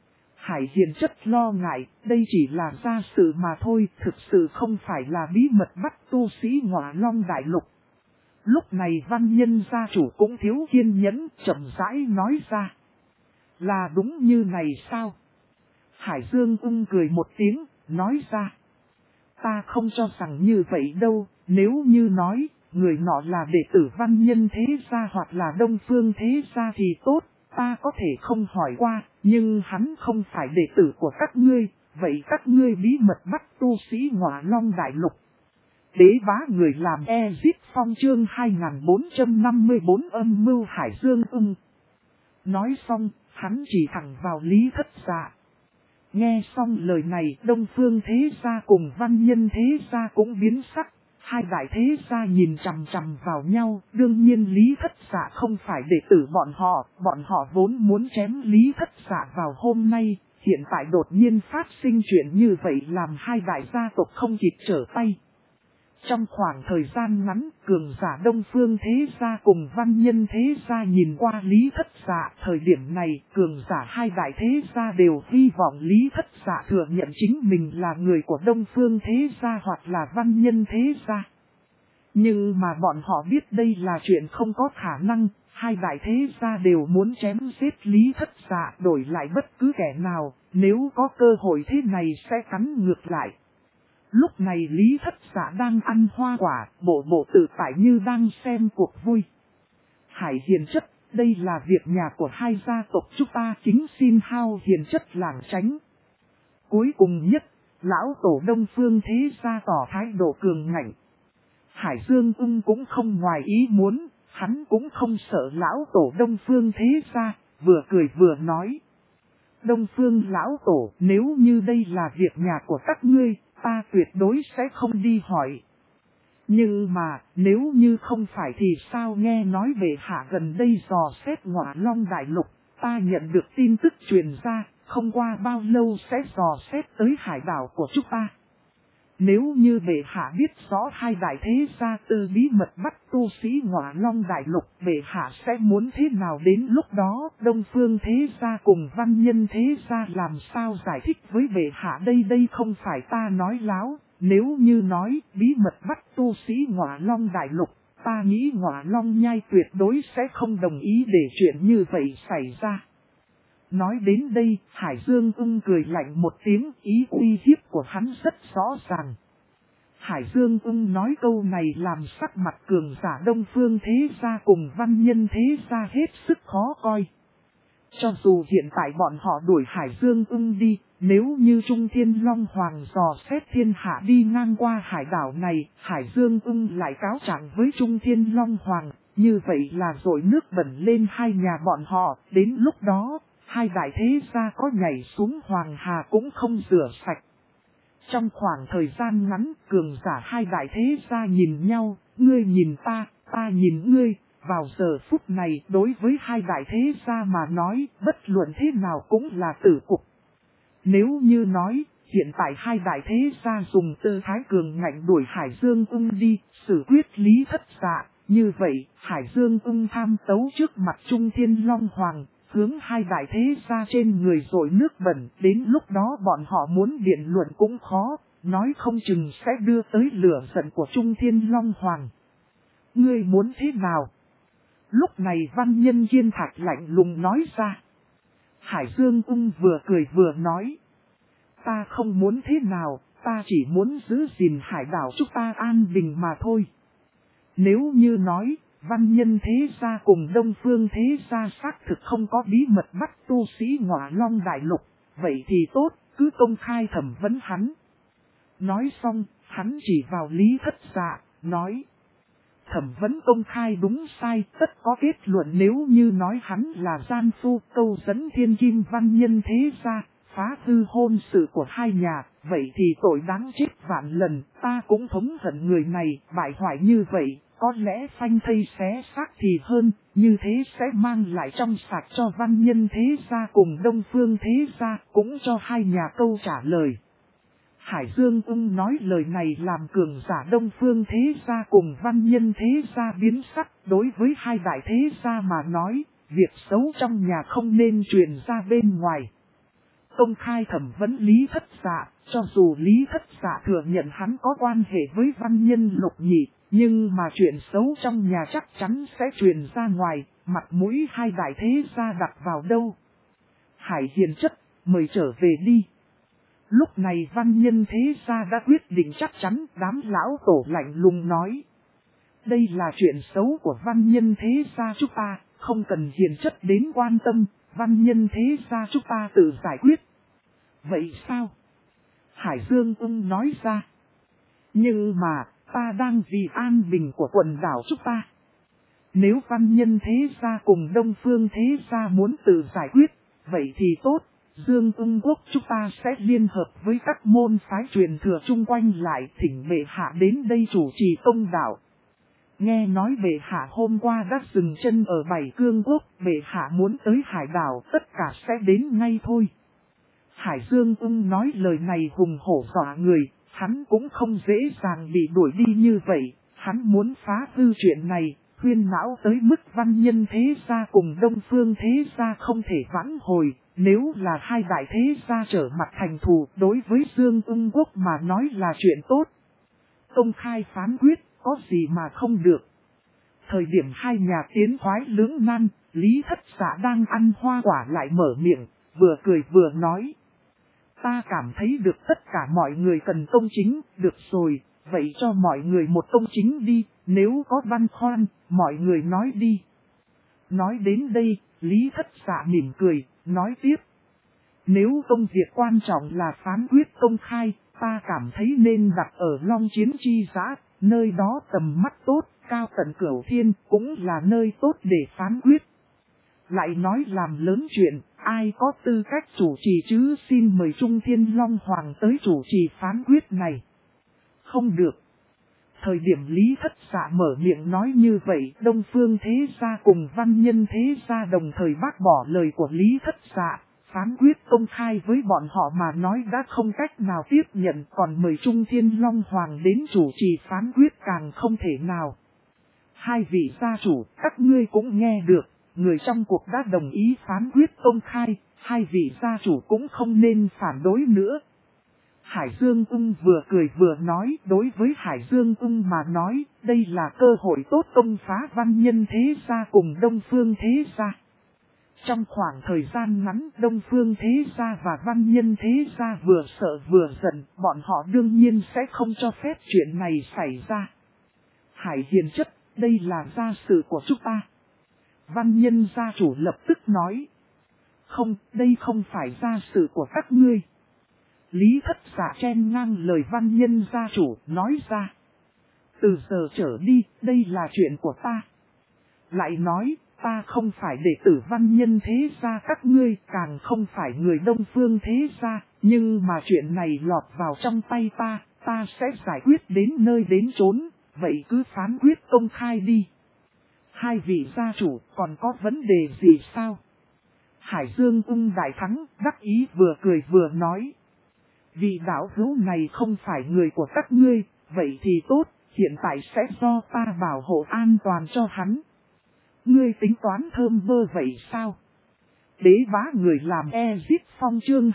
Hải Hiền chất lo ngại, đây chỉ là gia sự mà thôi, thực sự không phải là bí mật bắt tu sĩ Ngọa Long Đại Lục. Lúc này văn nhân gia chủ cũng thiếu kiên nhẫn, chậm rãi nói ra. Là đúng như này sao? Hải Dương Ưng cười một tiếng, nói ra. Ta không cho rằng như vậy đâu, nếu như nói, người nọ là đệ tử văn nhân thế gia hoặc là Đông Phương thế gia thì tốt, ta có thể không hỏi qua, nhưng hắn không phải đệ tử của các ngươi, vậy các ngươi bí mật bắt tu sĩ Ngọa Long Đại Lục. Đế bá người làm Ezip Phong chương 2454 âm mưu Hải Dương Ưng. Nói xong, hắn chỉ thẳng vào Lý Thất Dạ. Nghe xong lời này, Đông Phương thế gia cùng văn nhân thế gia cũng biến sắc. Hai đại thế gia nhìn chằm chằm vào nhau, đương nhiên Lý Thất Dạ không phải đệ tử bọn họ vốn muốn chém Lý Thất Dạ vào hôm nay, hiện tại đột nhiên phát sinh chuyện như vậy làm hai đại gia tộc không kịp trở tay. Trong khoảng thời gian ngắn, cường giả Đông Phương Thế Gia cùng Văn Nhân Thế Gia nhìn qua Lý Thất Dạ. Thời điểm này, cường giả hai đại thế gia đều hy vọng Lý Thất Dạ thừa nhận chính mình là người của Đông Phương Thế Gia hoặc là Văn Nhân Thế Gia. Nhưng mà bọn họ biết đây là chuyện không có khả năng, hai đại thế gia đều muốn chém giết Lý Thất Dạ đổi lại bất cứ kẻ nào, nếu có cơ hội thế này sẽ cắn ngược lại. Lúc này Lý Thất Dạ đang ăn hoa quả, bộ tự tại như đang xem cuộc vui. Hải hiền chất, đây là việc nhà của hai gia tộc chúng ta, kính xin Hao hiền chất lảng tránh. Cuối cùng nhất, lão tổ Đông Phương Thế Gia tỏ thái độ cường ngạnh. Hải Dương Ung cũng không ngoài ý muốn, hắn cũng không sợ lão tổ Đông Phương Thế Gia, vừa cười vừa nói. Đông Phương lão tổ, nếu như đây là việc nhà của các ngươi, ta tuyệt đối sẽ không đi hỏi. Nhưng mà, nếu như không phải thì sao, nghe nói bệ hạ gần đây dò xét Ngọa Long Đại Lục, ta nhận được tin tức truyền ra, không qua bao lâu sẽ dò xét tới hải đảo của chúng ta. Nếu như bệ hạ biết rõ hai đại thế gia tư bí mật bắt tu sĩ Ngọa Long Đại Lục, bệ hạ sẽ muốn thế nào đến lúc đó, Đông Phương Thế Gia cùng Văn Nhân Thế Gia làm sao giải thích với bệ hạ đây không phải ta nói láo, nếu như nói bí mật bắt tu sĩ Ngọa Long Đại Lục, ta nghĩ Ngọa Long Nhai tuyệt đối sẽ không đồng ý để chuyện như vậy xảy ra. Nói đến đây, Hải Dương Ung cười lạnh một tiếng, ý uy hiếp của hắn rất rõ ràng. Hải Dương Ung nói câu này làm sắc mặt cường giả Đông Phương Thế Gia cùng Văn Nhân Thế Gia hết sức khó coi. Cho dù hiện tại bọn họ đuổi Hải Dương Ung đi, nếu như Trung Thiên Long Hoàng dò xét thiên hạ đi ngang qua hải đảo này, Hải Dương Ung lại cáo trạng với Trung Thiên Long Hoàng, như vậy là dội nước bẩn lên hai nhà bọn họ, đến lúc đó, hai đại thế gia có nhảy xuống Hoàng Hà cũng không rửa sạch. Trong khoảng thời gian ngắn, cường giả hai đại thế gia nhìn nhau, ngươi nhìn ta nhìn ngươi, vào giờ phút này đối với hai đại thế gia mà nói, bất luận thế nào cũng là tử cục. Nếu như nói, hiện tại hai đại thế gia dùng tư thái cường ngạnh đuổi Hải Dương Ung đi, xử quyết Lý Thất Dạ, như vậy, Hải Dương Ung tham tấu trước mặt Trung Thiên Long Hoàng, hướng hai đại thế gia trên người dội nước bẩn, đến lúc đó bọn họ muốn biện luận cũng khó, nói không chừng sẽ đưa tới lửa giận của Trung Thiên Long Hoàng. Ngươi muốn thế nào? Lúc này Văn Nhân Kiên Thạch lạnh lùng nói ra. Hải Dương Ung vừa cười vừa nói. Ta không muốn thế nào, ta chỉ muốn giữ gìn hải đảo chúng ta an bình mà thôi. Nếu như nói, Văn Nhân Thế Gia cùng Đông Phương Thế Gia xác thực không có bí mật bắt tu sĩ Ngọa Long Đại Lục, vậy thì tốt, cứ công khai thẩm vấn hắn. Nói xong, hắn chỉ vào Lý Thất Dạ, nói. Thẩm vấn công khai đúng sai, tất có kết luận, nếu như nói hắn là gian phu câu dẫn thiên kim Văn Nhân Thế Gia, phá hư hôn sự của hai nhà, vậy thì tội đáng chết vạn lần, ta cũng thống hận người này, bại hoại như vậy, có lẽ phanh thây xé xác thì hơn, như thế sẽ mang lại trong sạch cho Văn Nhân Thế Gia cùng Đông Phương Thế Gia, cũng cho hai nhà câu trả lời. Hải Dương Ung nói lời này làm cường giả Đông Phương Thế Gia cùng Văn Nhân Thế Gia biến sắc, đối với hai đại thế gia mà nói, việc xấu trong nhà không nên truyền ra bên ngoài. Công khai thẩm vấn Lý Thất Dạ, cho dù Lý Thất Dạ thừa nhận hắn có quan hệ với Văn Nhân Lục Nhị, nhưng mà chuyện xấu trong nhà chắc chắn sẽ truyền ra ngoài, mặt mũi hai đại thế gia đặt vào đâu. Hải hiền chất, mời trở về đi. Lúc này Văn Nhân Thế Gia đã quyết định chắc chắn, đám lão tổ lạnh lùng nói. Đây là chuyện xấu của Văn Nhân Thế Gia chúng ta, không cần hiền chất đến quan tâm, Văn Nhân Thế Gia chúng ta tự giải quyết. Vậy sao? Hải Dương Ung nói ra. Nhưng mà, ta đang vì an bình của quần đảo chúng ta. Nếu Văn Nhân Thế Gia cùng Đông Phương Thế Gia muốn tự giải quyết, vậy thì tốt, Dương Ung Quốc chúng ta sẽ liên hợp với các môn phái truyền thừa chung quanh lại thỉnh bệ hạ đến đây chủ trì công đạo. Nghe nói bệ hạ hôm qua đã dừng chân ở Bảy Cương Quốc, bệ hạ muốn tới hải đảo tất cả sẽ đến ngay thôi. Hải Dương Ung nói lời này hùng hổ dọa người, hắn cũng không dễ dàng bị đuổi đi như vậy, hắn muốn phá hư chuyện này, huyên não tới mức văn nhân thế gia cùng đông phương thế gia không thể vãn hồi, nếu là hai đại thế gia trở mặt thành thù đối với Dương Ung Quốc mà nói là chuyện tốt. Công khai phán quyết, có gì mà không được. Thời điểm hai nhà tiến thoái lưỡng nan, Lý Thất Dạ đang ăn hoa quả lại mở miệng, vừa cười vừa nói. Ta cảm thấy được tất cả mọi người cần công chính, được rồi, vậy cho mọi người một công chính đi, nếu có băn khoăn, mọi người nói đi. Nói đến đây, Lý Thất Dạ mỉm cười, nói tiếp. Nếu công việc quan trọng là phán quyết công khai, ta cảm thấy nên đặt ở Long Chiến Chi Giã, nơi đó tầm mắt tốt, cao tận cửu thiên, cũng là nơi tốt để phán quyết. Lại nói làm lớn chuyện, ai có tư cách chủ trì chứ, xin mời Trung Thiên Long Hoàng tới chủ trì phán quyết này. Không được. Thời điểm Lý Thất Dạ mở miệng nói như vậy, Đông Phương Thế Gia cùng Văn Nhân Thế Gia đồng thời bác bỏ lời của Lý Thất Dạ. Phán quyết công khai với bọn họ mà nói đã không cách nào tiếp nhận, còn mời Trung Thiên Long Hoàng đến chủ trì phán quyết càng không thể nào. Hai vị gia chủ, các ngươi cũng nghe được, người trong cuộc đã đồng ý phán quyết công khai, hai vị gia chủ cũng không nên phản đối nữa. Hải Dương Ung vừa cười vừa nói, đối với Hải Dương Ung mà nói, đây là cơ hội tốt công phá Văn Nhân Thế Gia cùng Đông Phương Thế Gia. Trong khoảng thời gian ngắn, Đông Phương Thế Gia và Văn Nhân Thế Gia vừa sợ vừa giận, bọn họ đương nhiên sẽ không cho phép chuyện này xảy ra. Hải hiền chất, đây là gia sự của chúng ta. Văn Nhân gia chủ lập tức nói. Không, đây không phải gia sự của các ngươi. Lý Thất Dạ chen ngang lời Văn Nhân gia chủ, nói ra. Từ giờ trở đi, đây là chuyện của ta. Lại nói, ta không phải đệ tử Văn Nhân Thế Gia các ngươi, càng không phải người Đông Phương Thế Gia, nhưng mà chuyện này lọt vào trong tay ta sẽ giải quyết đến nơi đến chốn, vậy cứ phán quyết công khai đi. Hai vị gia chủ còn có vấn đề gì sao? Hải Dương Ung đại thắng, đắc ý vừa cười vừa nói. Vị đạo hữu này không phải người của các ngươi, vậy thì tốt, hiện tại sẽ do ta bảo hộ an toàn cho hắn. Ngươi tính toán thơm vơ vậy sao? Đế bá người làm Ezit Phong chương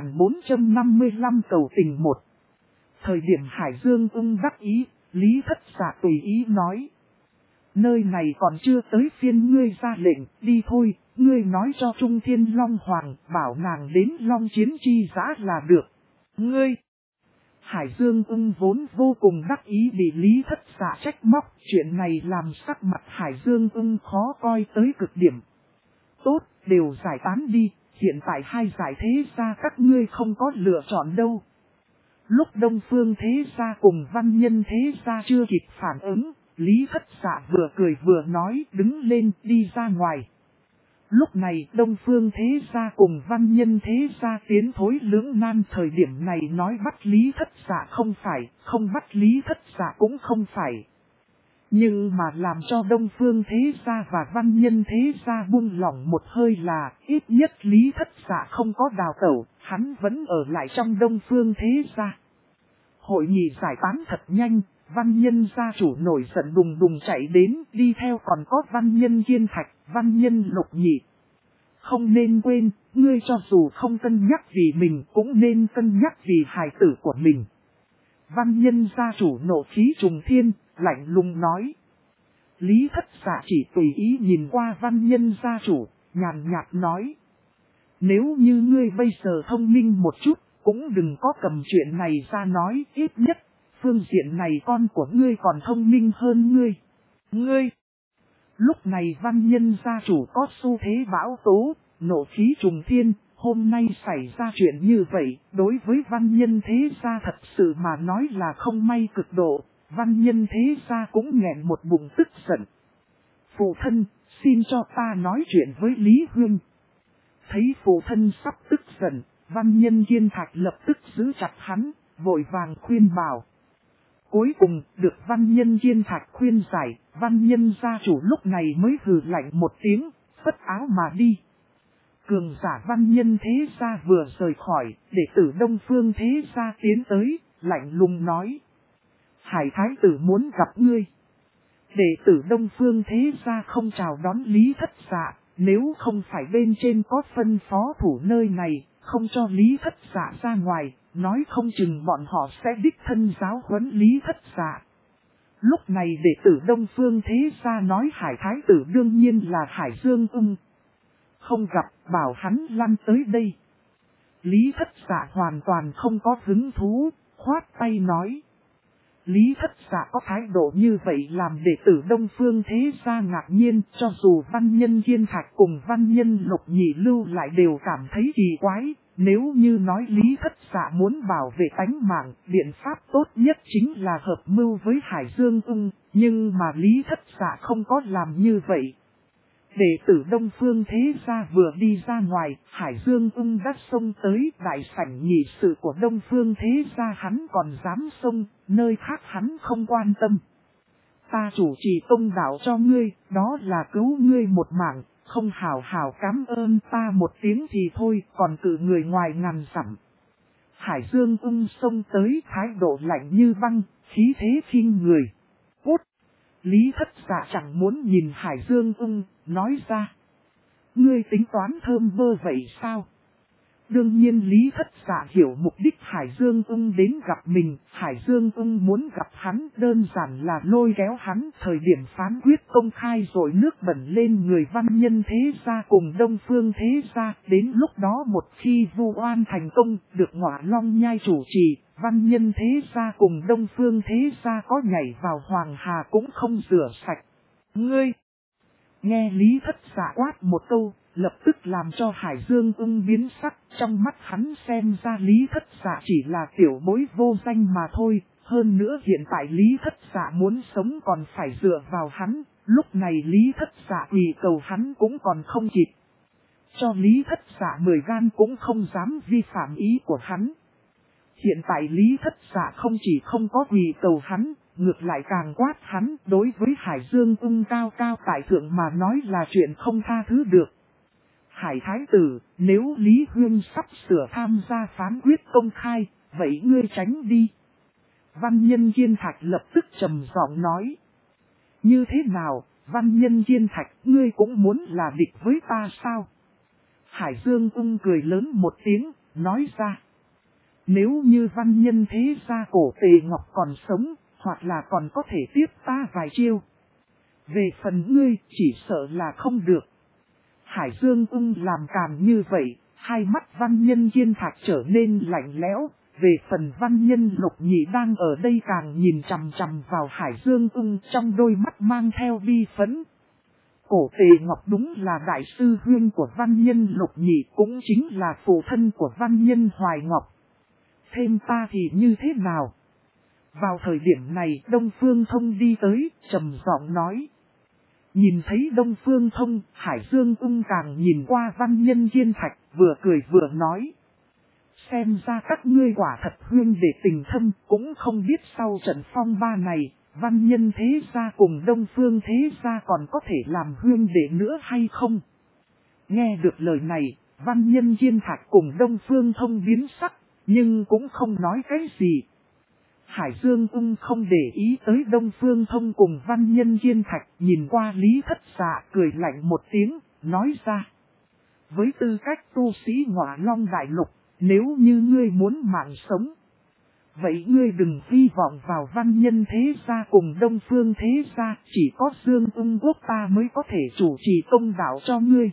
2455 cầu tình 1. Thời điểm Hải Dương Ung đắc ý, Lý Thất Dạ tùy ý nói. Nơi này còn chưa tới phiên ngươi ra lệnh, đi thôi, ngươi nói cho Trung Thiên Long Hoàng, bảo nàng đến Long Chiến Chi Giã là được. Ngươi! Hải Dương Ung vốn vô cùng đắc ý bị Lý Thất Dạ trách móc, chuyện này làm sắc mặt Hải Dương Ung khó coi tới cực điểm. Tốt, đều giải tán đi, hiện tại hai giải thế gia các ngươi không có lựa chọn đâu. Lúc Đông Phương Thế Gia cùng Văn Nhân Thế Gia chưa kịp phản ứng, Lý Thất Dạ vừa cười vừa nói đứng lên đi ra ngoài. Lúc này Đông Phương Thế Gia cùng Văn Nhân Thế Gia tiến thối lưỡng nan, thời điểm này nói bắt Lý Thất Dạ không phải, không bắt Lý Thất Dạ cũng không phải. Nhưng mà làm cho Đông Phương Thế Gia và Văn Nhân Thế Gia buông lỏng một hơi là ít nhất Lý Thất Dạ không có đào tẩu, hắn vẫn ở lại trong Đông Phương Thế Gia. Hội nghị giải tán thật nhanh, Văn Nhân gia chủ nổi giận đùng đùng chạy đến, đi theo còn có Văn Nhân Kiên Thạch, Văn Nhân Lục Nhị. Không nên quên, ngươi cho dù không cân nhắc vì mình cũng nên cân nhắc vì hài tử của mình. Văn Nhân gia chủ nộ khí trùng thiên, lạnh lùng nói. Lý Thất Dạ chỉ tùy ý nhìn qua Văn Nhân gia chủ, nhàn nhạt nói. Nếu như ngươi bây giờ thông minh một chút, cũng đừng có cầm chuyện này ra nói, ít nhất, phương diện này con của ngươi còn thông minh hơn ngươi. Ngươi! Lúc này Văn Nhân gia chủ có xu thế bão tố, nộ khí trùng thiên, hôm nay xảy ra chuyện như vậy, đối với Văn Nhân Thế Gia thật sự mà nói là không may cực độ, Văn Nhân Thế Gia cũng nghẹn một bụng tức giận. Phụ thân, xin cho ta nói chuyện với Lý Huynh. Thấy phụ thân sắp tức giận, Văn Nhân Kiên Thạch lập tức giữ chặt hắn, vội vàng khuyên bảo. Cuối cùng, được Văn Nhân Kiên Thạch khuyên giải, Văn Nhân gia chủ lúc này mới hừ lạnh một tiếng, phất áo mà đi. Cường giả Văn Nhân thế gia vừa rời khỏi, đệ tử Đông Phương thế gia tiến tới, lạnh lùng nói. Hải thái tử muốn gặp ngươi. Đệ tử Đông Phương thế gia không chào đón Lý Thất Dạ, nếu không phải bên trên có phân phó thủ nơi này, không cho Lý Thất Dạ ra ngoài, nói không chừng bọn họ sẽ đích thân giáo huấn Lý Thất Dạ. Lúc này đệ tử Đông Phương thế gia nói Hải thái tử đương nhiên là Hải Dương Ung. Không gặp, bảo hắn lăn tới đây. Lý Thất Dạ hoàn toàn không có hứng thú, khoát tay nói. Lý Thất Dạ có thái độ như vậy làm đệ tử Đông Phương thế gia ngạc nhiên, cho dù Văn Nhân Kiên Thạch cùng Văn Nhân Lục Nhị Lưu lại đều cảm thấy kỳ quái. Nếu như nói Lý Thất Dạ muốn bảo vệ tánh mạng, biện pháp tốt nhất chính là hợp mưu với Hải Dương Ung, nhưng mà Lý Thất Dạ không có làm như vậy. Đệ tử Đông Phương thế gia vừa đi ra ngoài, Hải Dương Ung đã xông tới đại sảnh nghị sự của Đông Phương thế gia, hắn còn dám xông, nơi khác hắn không quan tâm. Ta chủ trì công đạo cho ngươi, đó là cứu ngươi một mạng, không hào hào cảm ơn ta một tiếng thì thôi, còn cử người ngoài ngàn dặm. Hải Dương Ung xông tới thái độ lạnh như băng, khí thế khinh người. Cút! Lý Thất Dạ chẳng muốn nhìn Hải Dương Ung, nói ra. Ngươi tính toán thơm bơ vậy sao? Đương nhiên Lý Thất Dạ hiểu mục đích Hải Dương Ung đến gặp mình. Hải Dương Ung muốn gặp hắn đơn giản là lôi kéo hắn thời điểm phán quyết công khai rồi nước bẩn lên người Văn Nhân thế gia cùng Đông Phương thế gia. Đến lúc đó một khi vu oan thành công được Ngọa Long Nhai chủ trì, Văn Nhân thế gia cùng Đông Phương thế gia có nhảy vào Hoàng Hà cũng không rửa sạch. Ngươi! Nghe Lý Thất Dạ quát một câu, lập tức làm cho Hải Dương Ung biến sắc, trong mắt hắn xem ra Lý Thất Dạ chỉ là tiểu bối vô danh mà thôi, hơn nữa hiện tại Lý Thất Dạ muốn sống còn phải dựa vào hắn, lúc này Lý Thất Dạ quỳ cầu hắn cũng còn không kịp. Cho Lý Thất Dạ 10 gan cũng không dám vi phạm ý của hắn. Hiện tại Lý Thất Dạ không chỉ không có quỳ cầu hắn, ngược lại càng quát hắn, đối với Hải Dương Ung cao cao tại thượng mà nói là chuyện không tha thứ được. Hải thái tử, nếu Lý Huyên sắp sửa tham gia phán quyết công khai, vậy ngươi tránh đi. Văn Nhân Kiên Thạch lập tức trầm giọng nói. Như thế nào, Văn Nhân Kiên Thạch, ngươi cũng muốn là địch với ta sao? Hải Dương Ung cười lớn một tiếng, nói ra. Nếu như Văn Nhân thế gia Cổ Tề Ngọc còn sống, hoặc là còn có thể tiếp ta vài chiêu. Về phần ngươi, chỉ sợ là không được. Hải Dương Ung làm càn như vậy, hai mắt Văn Nhân Kiên Thạch trở nên lạnh lẽo. Về phần Văn Nhân Lục Nhị đang ở đây càng nhìn chằm chằm vào Hải Dương Ung, trong đôi mắt mang theo bi phẫn. Cổ Tề Ngọc đúng là đại sư huynh của Văn Nhân Lục Nhị, cũng chính là phụ thân của Văn Nhân Hoài Ngọc. Thêm ta thì như thế nào? Vào thời điểm này Đông Phương Thông đi tới, trầm giọng nói. Nhìn thấy Đông Phương Thông, Hải Dương Ung càng nhìn qua Văn Nhân Kiên Thạch, vừa cười vừa nói. Xem ra các ngươi quả thật huyên để tình thâm, cũng không biết sau trận phong ba này, Văn Nhân thế gia cùng Đông Phương thế gia còn có thể làm huyên để nữa hay không? Nghe được lời này, Văn Nhân Kiên Thạch cùng Đông Phương Thông biến sắc, nhưng cũng không nói cái gì. Hải Dương Ung không để ý tới Đông Phương Thông cùng Văn Nhân Kiên Thạch, nhìn qua Lý Thất Dạ cười lạnh một tiếng, nói ra. Với tư cách tu sĩ Ngọa Long Đại Lục, nếu như ngươi muốn mạng sống, vậy ngươi đừng hy vọng vào Văn Nhân thế gia cùng Đông Phương thế gia, chỉ có Dương Ung quốc ta mới có thể chủ trì công đạo cho ngươi.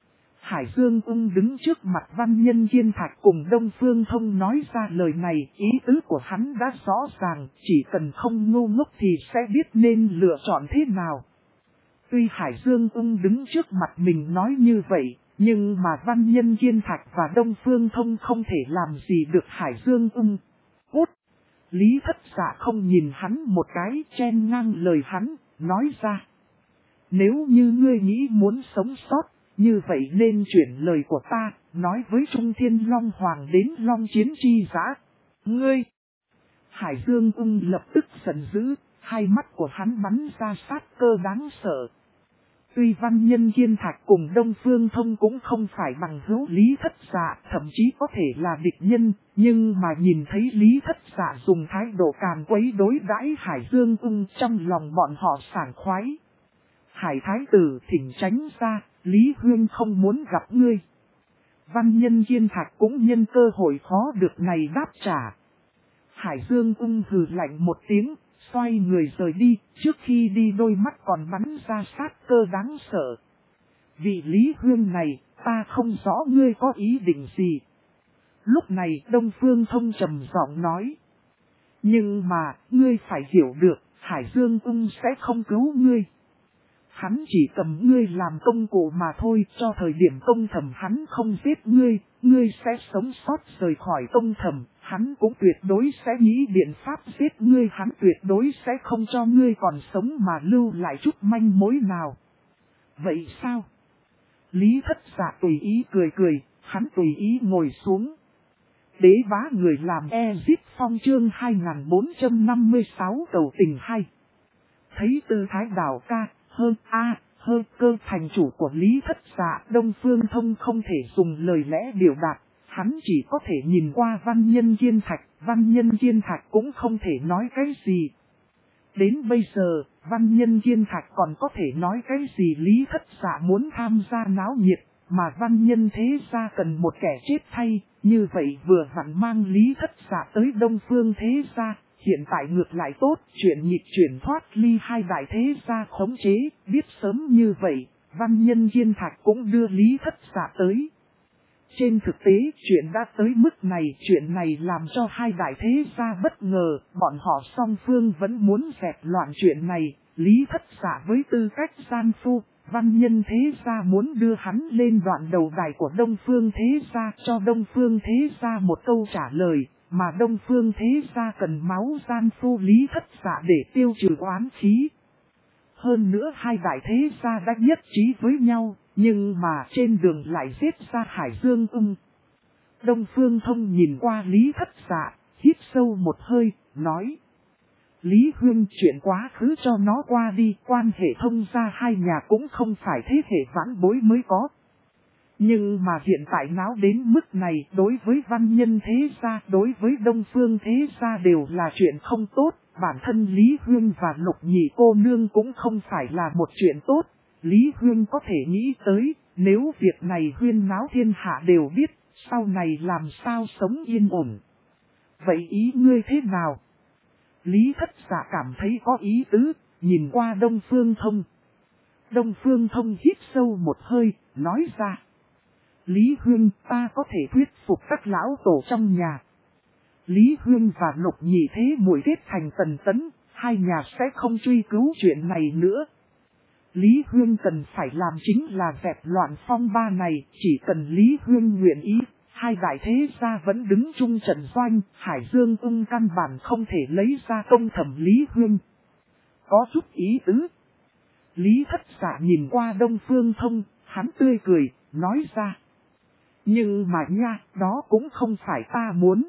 Hải Dương Ung đứng trước mặt Văn Nhân Kiên Thạch cùng Đông Phương Thông nói ra lời này, ý tứ của hắn đã rõ ràng, chỉ cần không ngu ngốc thì sẽ biết nên lựa chọn thế nào. Tuy Hải Dương Ung đứng trước mặt mình nói như vậy, nhưng mà Văn Nhân Kiên Thạch và Đông Phương Thông không thể làm gì được Hải Dương Ung. Cút! Lý Thất Dạ không nhìn hắn một cái, chen ngang lời hắn, nói ra. Nếu như ngươi nghĩ muốn sống sót, như vậy nên chuyển lời của ta, nói với Trung Thiên Long Hoàng đến Long Chiến chi giã. Ngươi! Hải Dương Ung lập tức giận dữ, hai mắt của hắn bắn ra sát cơ đáng sợ. Tuy Văn Nhân Kiên Thạch cùng Đông Phương Thông cũng không phải bằng hữu Lý Thất Dạ, thậm chí có thể là địch nhân, nhưng mà nhìn thấy Lý Thất Dạ dùng thái độ càn quấy đối đãi Hải Dương Ung, trong lòng bọn họ sảng khoái. Hải Thái Tử thỉnh tránh ra, Lý Huyên không muốn gặp ngươi. Văn Nhân Kiên Thạch cũng nhân cơ hội khó được này đáp trả. Hải Dương Ung hừ lạnh một tiếng, xoay người rời đi, trước khi đi đôi mắt còn bắn ra sát cơ đáng sợ. Vị Lý Huyên này, ta không rõ ngươi có ý định gì. Lúc này Đông Phương Thông trầm giọng nói. Nhưng mà, ngươi phải hiểu được, Hải Dương Ung sẽ không cứu ngươi. Hắn chỉ cầm ngươi làm công cụ mà thôi, cho thời điểm công thẩm hắn không giết ngươi, ngươi sẽ sống sót rời khỏi công thẩm, hắn cũng tuyệt đối sẽ nghĩ biện pháp giết ngươi, hắn tuyệt đối sẽ không cho ngươi còn sống mà lưu lại chút manh mối nào. Vậy sao? Lý Thất Dạ tùy ý cười, hắn tùy ý ngồi xuống. Đế bá người làm Ezip Phong chương 2456 cầu tình 2. Thấy tư thái đảo ca, hơn cơ thành chủ của Lý Thất Dạ, Đông Phương Thông không thể dùng lời lẽ biểu đạt, hắn chỉ có thể nhìn qua Văn Nhân Kiên Thạch, Văn Nhân Kiên Thạch cũng không thể nói cái gì. Đến bây giờ, Văn Nhân Kiên Thạch còn có thể nói cái gì Lý Thất Dạ muốn tham gia náo nhiệt, mà Văn Nhân thế gia cần một kẻ chết thay, như vậy vừa vặn mang Lý Thất Dạ tới Đông Phương thế gia. Hiện tại ngược lại tốt, chuyện nhịp chuyển thoát ly hai đại thế gia khống chế, biết sớm như vậy, Văn Nhân Kiên Thạch cũng đưa Lý Thất Dạ tới. Trên thực tế, chuyện đã tới mức này, chuyện này làm cho hai đại thế gia bất ngờ, bọn họ song phương vẫn muốn dẹp loạn chuyện này, Lý Thất Dạ với tư cách gian phu, Văn Nhân thế gia muốn đưa hắn lên đoạn đầu đài của Đông Phương thế gia, cho Đông Phương thế gia một câu trả lời. Mà Đông Phương thế gia cần máu gian phu Lý Thất Dạ để tiêu trừ oán khí. Hơn nữa hai đại thế gia đã nhất trí với nhau, nhưng mà trên đường lại giết ra Hải Dương Ung. Đông Phương Thông nhìn qua Lý Thất Dạ, hít sâu một hơi, nói. Lý Huyên chuyện quá khứ cho nó qua đi, quan hệ thông gia hai nhà cũng không phải thế hệ vãn bối mới có. Nhưng mà hiện tại náo đến mức này, đối với Văn Nhân thế gia, đối với Đông Phương thế gia đều là chuyện không tốt, bản thân Lý Huyên và Lục Nhị cô nương cũng không phải là một chuyện tốt. Lý Huyên có thể nghĩ tới, nếu việc này huyên náo thiên hạ đều biết, sau này làm sao sống yên ổn. Vậy ý ngươi thế nào? Lý Thất Dạ cảm thấy có ý tứ, nhìn qua Đông Phương Thông. Đông Phương Thông hít sâu một hơi, nói ra. Lý Huyên, ta có thể thuyết phục các lão tổ trong nhà. Lý Huyên và Lục Nhị thế muội kết thành tần tấn, hai nhà sẽ không truy cứu chuyện này nữa. Lý Huyên cần phải làm chính là dẹp loạn phong ba này, chỉ cần Lý Huyên nguyện ý, hai đại thế gia vẫn đứng chung trận doanh, Hải Dương Ung căn bản không thể lấy ra công thẩm Lý Huyên. Có chút ý tứ. Lý Thất Dạ nhìn qua Đông Phương Thông, hắn tươi cười, nói ra. Nhưng mà nha, đó cũng không phải ta muốn.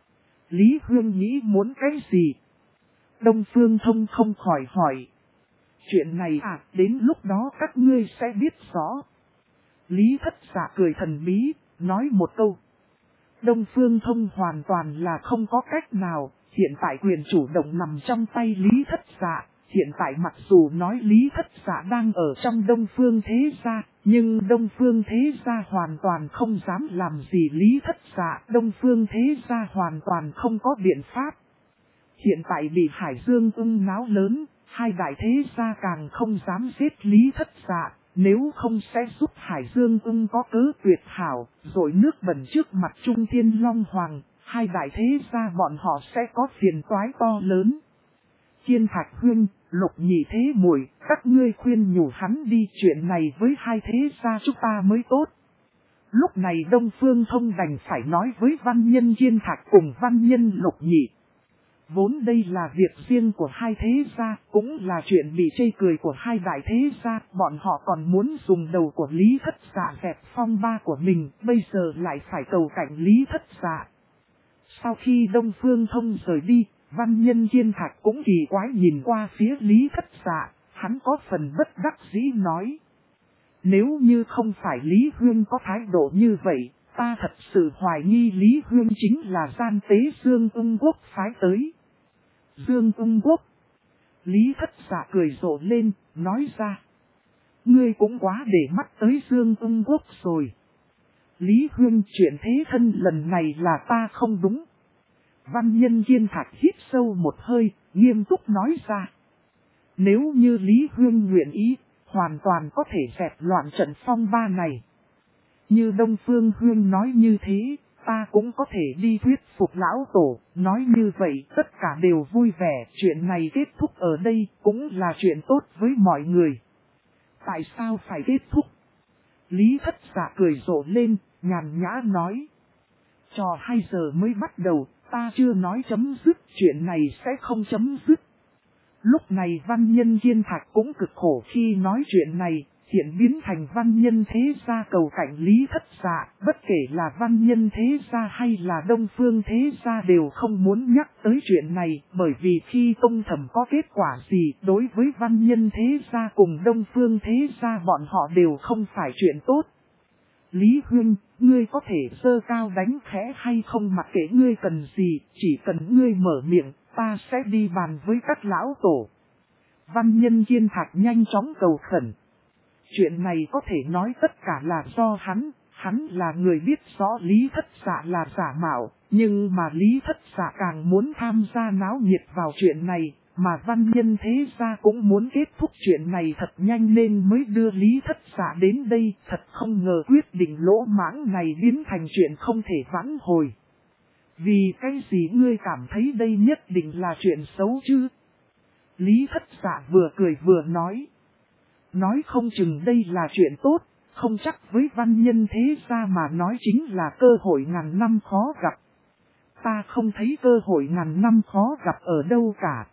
Lý Huyên nghĩ muốn cái gì? Đông Phương Thông không khỏi hỏi. Chuyện này đến lúc đó các ngươi sẽ biết rõ. Lý Thất Dạ cười thần bí, nói một câu. Đông Phương Thông hoàn toàn là không có cách nào, hiện tại quyền chủ động nằm trong tay Lý Thất Dạ. Hiện tại mặc dù nói Lý Thất Dạ đang ở trong Đông Phương thế gia, nhưng Đông Phương thế gia hoàn toàn không dám làm gì Lý Thất Dạ. Đông Phương thế gia hoàn toàn không có biện pháp. Hiện tại bị Hải Dương Ung náo lớn, hai đại thế gia càng không dám giết Lý Thất Dạ, nếu không sẽ giúp Hải Dương Ung có cớ tuyệt hảo, rồi nước bẩn trước mặt Trung Thiên Long Hoàng, hai đại thế gia bọn họ sẽ có phiền toái to lớn. Kiên Thạch Huyên, Lục Nhị thế muội, các ngươi khuyên nhủ hắn đi, chuyện này với hai thế gia chúng ta mới tốt. Lúc này Đông Phương Thông đành phải nói với Văn Nhân Kiên Thạch cùng Văn Nhân Lục Nhị. Vốn đây là việc riêng của hai thế gia, cũng là chuyện bị chê cười của hai đại thế gia, bọn họ còn muốn dùng đầu của Lý Thất Dạ dẹp phong ba của mình, bây giờ lại phải cầu cạnh Lý Thất Dạ. Sau khi Đông Phương Thông rời đi, Văn Nhân Kiên Thạch cũng kỳ quái nhìn qua phía Lý Thất Dạ, hắn có phần bất đắc dĩ nói. Nếu như không phải Lý Huyên có thái độ như vậy, ta thật sự hoài nghi Lý Huyên chính là gian tế Dương Ung Quốc phái tới. Dương Ung Quốc. Lý Thất Dạ cười rộ lên, nói ra. Ngươi cũng quá để mắt tới Dương Ung Quốc rồi. Lý Huyên, chuyện thế thân lần này là ta không đúng. Văn Nhân Kiên Thạch hít sâu một hơi, nghiêm túc nói ra. Nếu như Lý Huyên nguyện ý, hoàn toàn có thể dẹp loạn trận phong ba này. Như Đông Phương Huyên nói như thế, ta cũng có thể đi thuyết phục lão tổ, nói như vậy tất cả đều vui vẻ, chuyện này kết thúc ở đây cũng là chuyện tốt với mọi người. Tại sao phải kết thúc? Lý Thất Dạ cười rộ lên, nhàn nhã nói. Trò 2 giờ mới bắt đầu, ta chưa nói chấm dứt, chuyện này sẽ không chấm dứt. Lúc này Văn Nhân Kiên Thạch cũng cực khổ khi nói chuyện này, hiện biến thành Văn Nhân thế gia cầu cạnh Lý Thất Dạ, bất kể là Văn Nhân thế gia hay là Đông Phương thế gia đều không muốn nhắc tới chuyện này, bởi vì khi công thẩm có kết quả gì, đối với Văn Nhân thế gia cùng Đông Phương thế gia bọn họ đều không phải chuyện tốt. Lý Huyên, ngươi có thể giơ cao đánh khẽ hay không mặc kệ ngươi cần gì, chỉ cần ngươi mở miệng, ta sẽ đi bàn với các lão tổ. Văn Nhân Kiên Thạch nhanh chóng cầu khẩn. Chuyện này có thể nói tất cả là do hắn là người biết rõ Lý Thất Dạ là giả mạo, nhưng mà Lý Thất Dạ càng muốn tham gia náo nhiệt vào chuyện này, mà Văn Nhân thế gia cũng muốn kết thúc chuyện này thật nhanh nên mới đưa Lý Thất Dạ đến đây, thật không ngờ quyết định lỗ mãng này biến thành chuyện không thể vãn hồi. Vì cái gì ngươi cảm thấy đây nhất định là chuyện xấu chứ? Lý Thất Dạ vừa cười vừa nói. Nói không chừng đây là chuyện tốt, không chắc với Văn Nhân thế gia mà nói chính là cơ hội ngàn năm khó gặp. Ta không thấy cơ hội ngàn năm khó gặp ở đâu cả.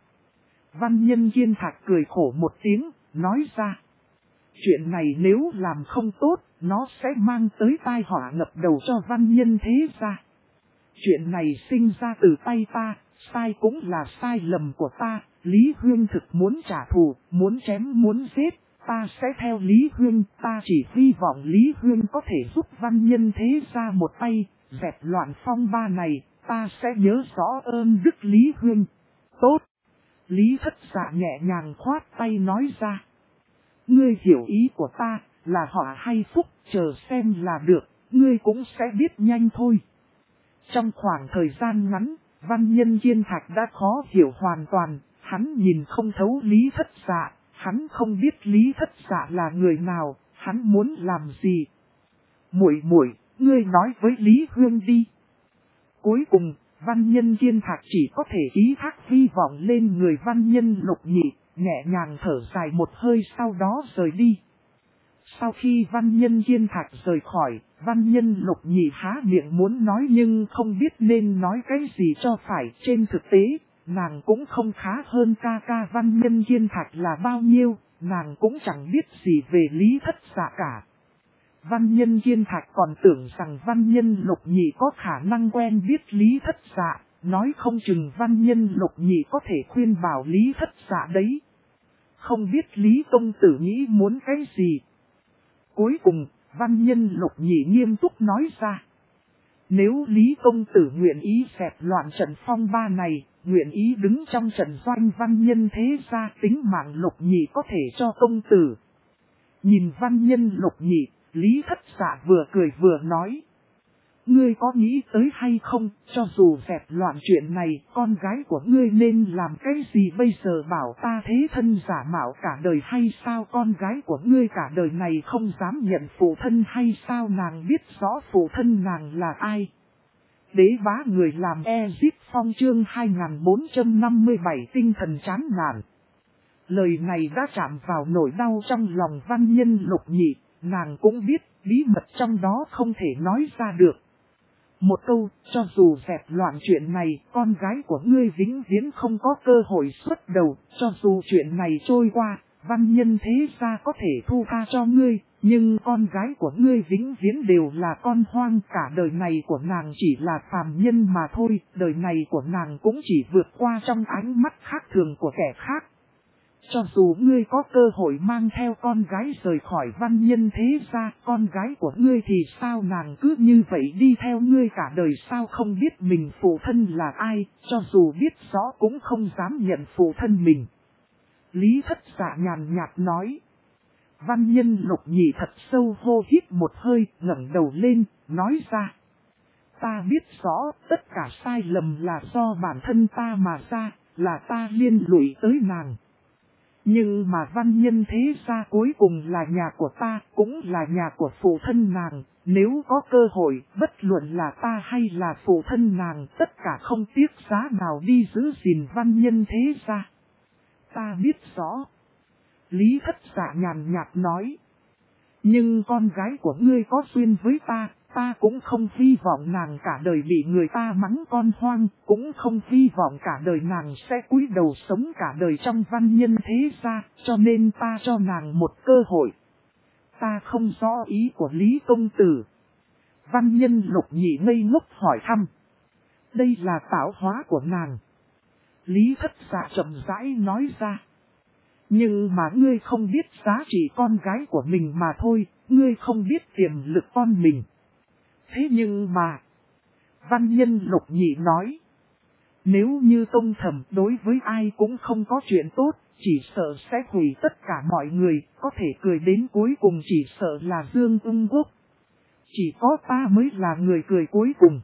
Văn Nhân Kiên Thạch cười khổ một tiếng, nói ra. Chuyện này nếu làm không tốt, nó sẽ mang tới tai họa ngập đầu cho Văn Nhân thế gia. Chuyện này sinh ra từ tay ta, sai cũng là sai lầm của ta, Lý Huyên thực muốn trả thù, muốn chém muốn giết, ta sẽ theo Lý Huyên, ta chỉ hy vọng Lý Huyên có thể giúp Văn Nhân thế gia một tay, dẹp loạn phong ba này, ta sẽ nhớ rõ ơn đức Lý Huyên. Tốt! Lý Thất Dạ nhẹ nhàng khoát tay nói ra. Ngươi hiểu ý của ta, là họa hay phúc, chờ xem là được, ngươi cũng sẽ biết nhanh thôi. Trong khoảng thời gian ngắn, Văn Nhân Kiên Thạch đã khó hiểu hoàn toàn, hắn nhìn không thấu Lý Thất Dạ, hắn không biết Lý Thất Dạ là người nào, hắn muốn làm gì. Muội, ngươi nói với Lý Huyên đi. Cuối cùng, Văn Nhân Kiên Thạch chỉ có thể ký thác hy vọng lên người Văn Nhân Lục Nhị, nhẹ nhàng thở dài một hơi sau đó rời đi. Sau khi Văn Nhân Kiên Thạch rời khỏi, Văn Nhân Lục Nhị há miệng muốn nói nhưng không biết nên nói cái gì cho phải. Trên thực tế, nàng cũng không khá hơn ca ca Văn Nhân Kiên Thạch là bao nhiêu, nàng cũng chẳng biết gì về Lý Thất Dạ cả. Văn Nhân Kiên Thạch còn tưởng rằng Văn Nhân Lục Nhị có khả năng quen biết Lý Thất Dạ, nói không chừng Văn Nhân Lục Nhị có thể khuyên bảo Lý Thất Dạ đấy. Không biết Lý công tử nghĩ muốn cái gì. Cuối cùng, Văn Nhân Lục Nhị nghiêm túc nói ra. Nếu Lý công tử nguyện ý dẹp loạn trận phong ba này, nguyện ý đứng trong trận doanh Văn Nhân thế gia, tính mạng Lục Nhị có thể cho công tử. Nhìn Văn Nhân Lục Nhị, Lý Thất Dạ vừa cười vừa nói. Ngươi có nghĩ tới hay không, cho dù dẹp loạn chuyện này, con gái của ngươi nên làm cái gì bây giờ, bảo ta thế thân giả mạo cả đời hay sao? Con gái của ngươi cả đời này không dám nhận phụ thân hay sao? Nàng biết rõ phụ thân nàng là ai. Đế bá người làm Ezip Phong chương 2457 tinh thần chán nản. Lời này đã chạm vào nỗi đau trong lòng Văn Nhân Lục Nhị, nàng cũng biết bí mật trong đó không thể nói ra được. Một câu, cho dù dẹp loạn chuyện này, con gái của ngươi vĩnh viễn không có cơ hội xuất đầu, cho dù chuyện này trôi qua, văn nhân thế gia có thể thu tha cho ngươi, nhưng con gái của ngươi vĩnh viễn đều là con hoang, cả đời này của nàng chỉ là phàm nhân mà thôi, đời này của nàng cũng chỉ vượt qua trong ánh mắt khác thường của kẻ khác. Cho dù ngươi có cơ hội mang theo con gái rời khỏi văn nhân thế gia, con gái của ngươi thì sao nàng cứ như vậy đi theo ngươi cả đời sao không biết mình phụ thân là ai, cho dù biết rõ cũng không dám nhận phụ thân mình. Lý Thất Dạ nhàn nhạt nói. Văn nhân Lục Nhị thật sâu hô hít một hơi, ngẩng đầu lên, nói ra. Ta biết rõ, tất cả sai lầm là do bản thân ta mà ra, là ta liên lụy tới nàng. Nhưng mà văn nhân thế gia cuối cùng là nhà của ta, cũng là nhà của phụ thân nàng. Nếu có cơ hội, bất luận là ta hay là phụ thân nàng, tất cả không tiếc giá nào đi giữ gìn văn nhân thế gia. Ta biết rõ. Lý Thất Dạ nhàn nhạt nói. Nhưng con gái của ngươi có duyên với ta, ta cũng không hy vọng nàng cả đời bị người ta mắng con hoang, cũng không hy vọng cả đời nàng sẽ cúi đầu sống cả đời trong văn nhân thế gia, cho nên ta cho nàng một cơ hội. Ta không rõ ý của Lý công tử. Văn nhân Lục Nhị ngây ngốc hỏi thăm. Đây là tạo hóa của nàng. Lý Thất Dạ chậm rãi nói ra. Nhưng mà ngươi không biết giá trị con gái của mình mà thôi, ngươi không biết tiềm lực con mình. Thế nhưng mà, văn nhân Lục Nhị nói, nếu như Tông Thẩm đối với ai cũng không có chuyện tốt, chỉ sợ sẽ hủy tất cả mọi người, có thể cười đến cuối cùng chỉ sợ là Dương Ung Quốc. Chỉ có ta mới là người cười cuối cùng.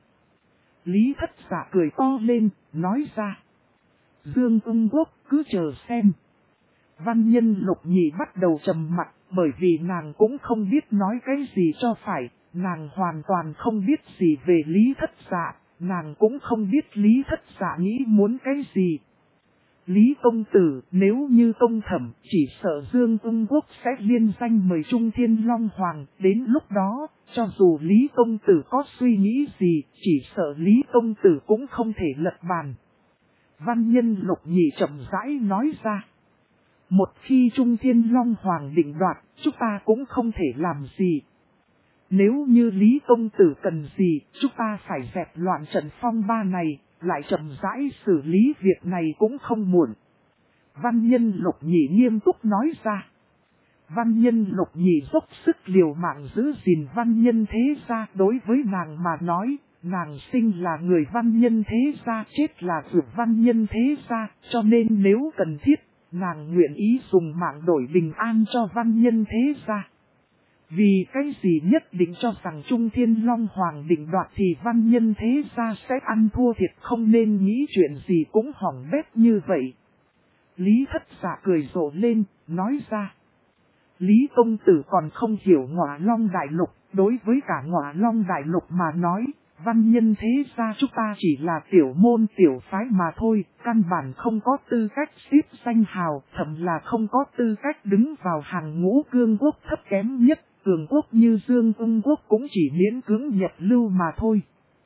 Lý Thất Dạ cười to lên, nói ra. Dương Ung Quốc cứ chờ xem. Văn nhân Lục Nhị bắt đầu trầm mặc, bởi vì nàng cũng không biết nói cái gì cho phải, nàng hoàn toàn không biết gì về Lý Thất Dạ, nàng cũng không biết Lý Thất Dạ nghĩ muốn cái gì. Lý công tử, nếu như Tông Thẩm, chỉ sợ Dương Ung Quốc sẽ liên danh mời Trung Thiên Long Hoàng, đến lúc đó, cho dù Lý công tử có suy nghĩ gì, chỉ sợ Lý công tử cũng không thể lật bàn. Văn nhân Lục Nhị chậm rãi nói ra. Một khi Trung Thiên Long Hoàng định đoạt, chúng ta cũng không thể làm gì. Nếu như Lý công tử cần gì, chúng ta phải dẹp loạn trận phong ba này, lại chậm rãi xử lý việc này cũng không muộn. Văn nhân Lục Nhị nghiêm túc nói ra. Văn nhân Lục Nhị dốc sức liều mạng giữ gìn văn nhân thế gia, đối với nàng mà nói, nàng sinh là người văn nhân thế gia, chết là vượt văn nhân thế gia, cho nên nếu cần thiết, nàng nguyện ý dùng mạng đổi bình an cho văn nhân thế gia. Vì cái gì nhất định cho rằng Trung Thiên Long Hoàng định đoạt thì văn nhân thế gia sẽ ăn thua thiệt, không nên nghĩ chuyện gì cũng hỏng bét như vậy. Lý Thất Dạ cười rộ lên, nói ra. Lý công tử còn không hiểu Ngọa Long Đại Lục, đối với cả Ngọa Long Đại Lục mà nói, văn nhân thế gia chúng ta chỉ là tiểu môn tiểu phái mà thôi, căn bản không có tư cách xếp danh hào, thậm là không có tư cách đứng vào hàng ngũ cương quốc thấp kém nhất, cường quốc như Dương Ung Quốc cũng chỉ miễn cưỡng nhập lưu mà thôi.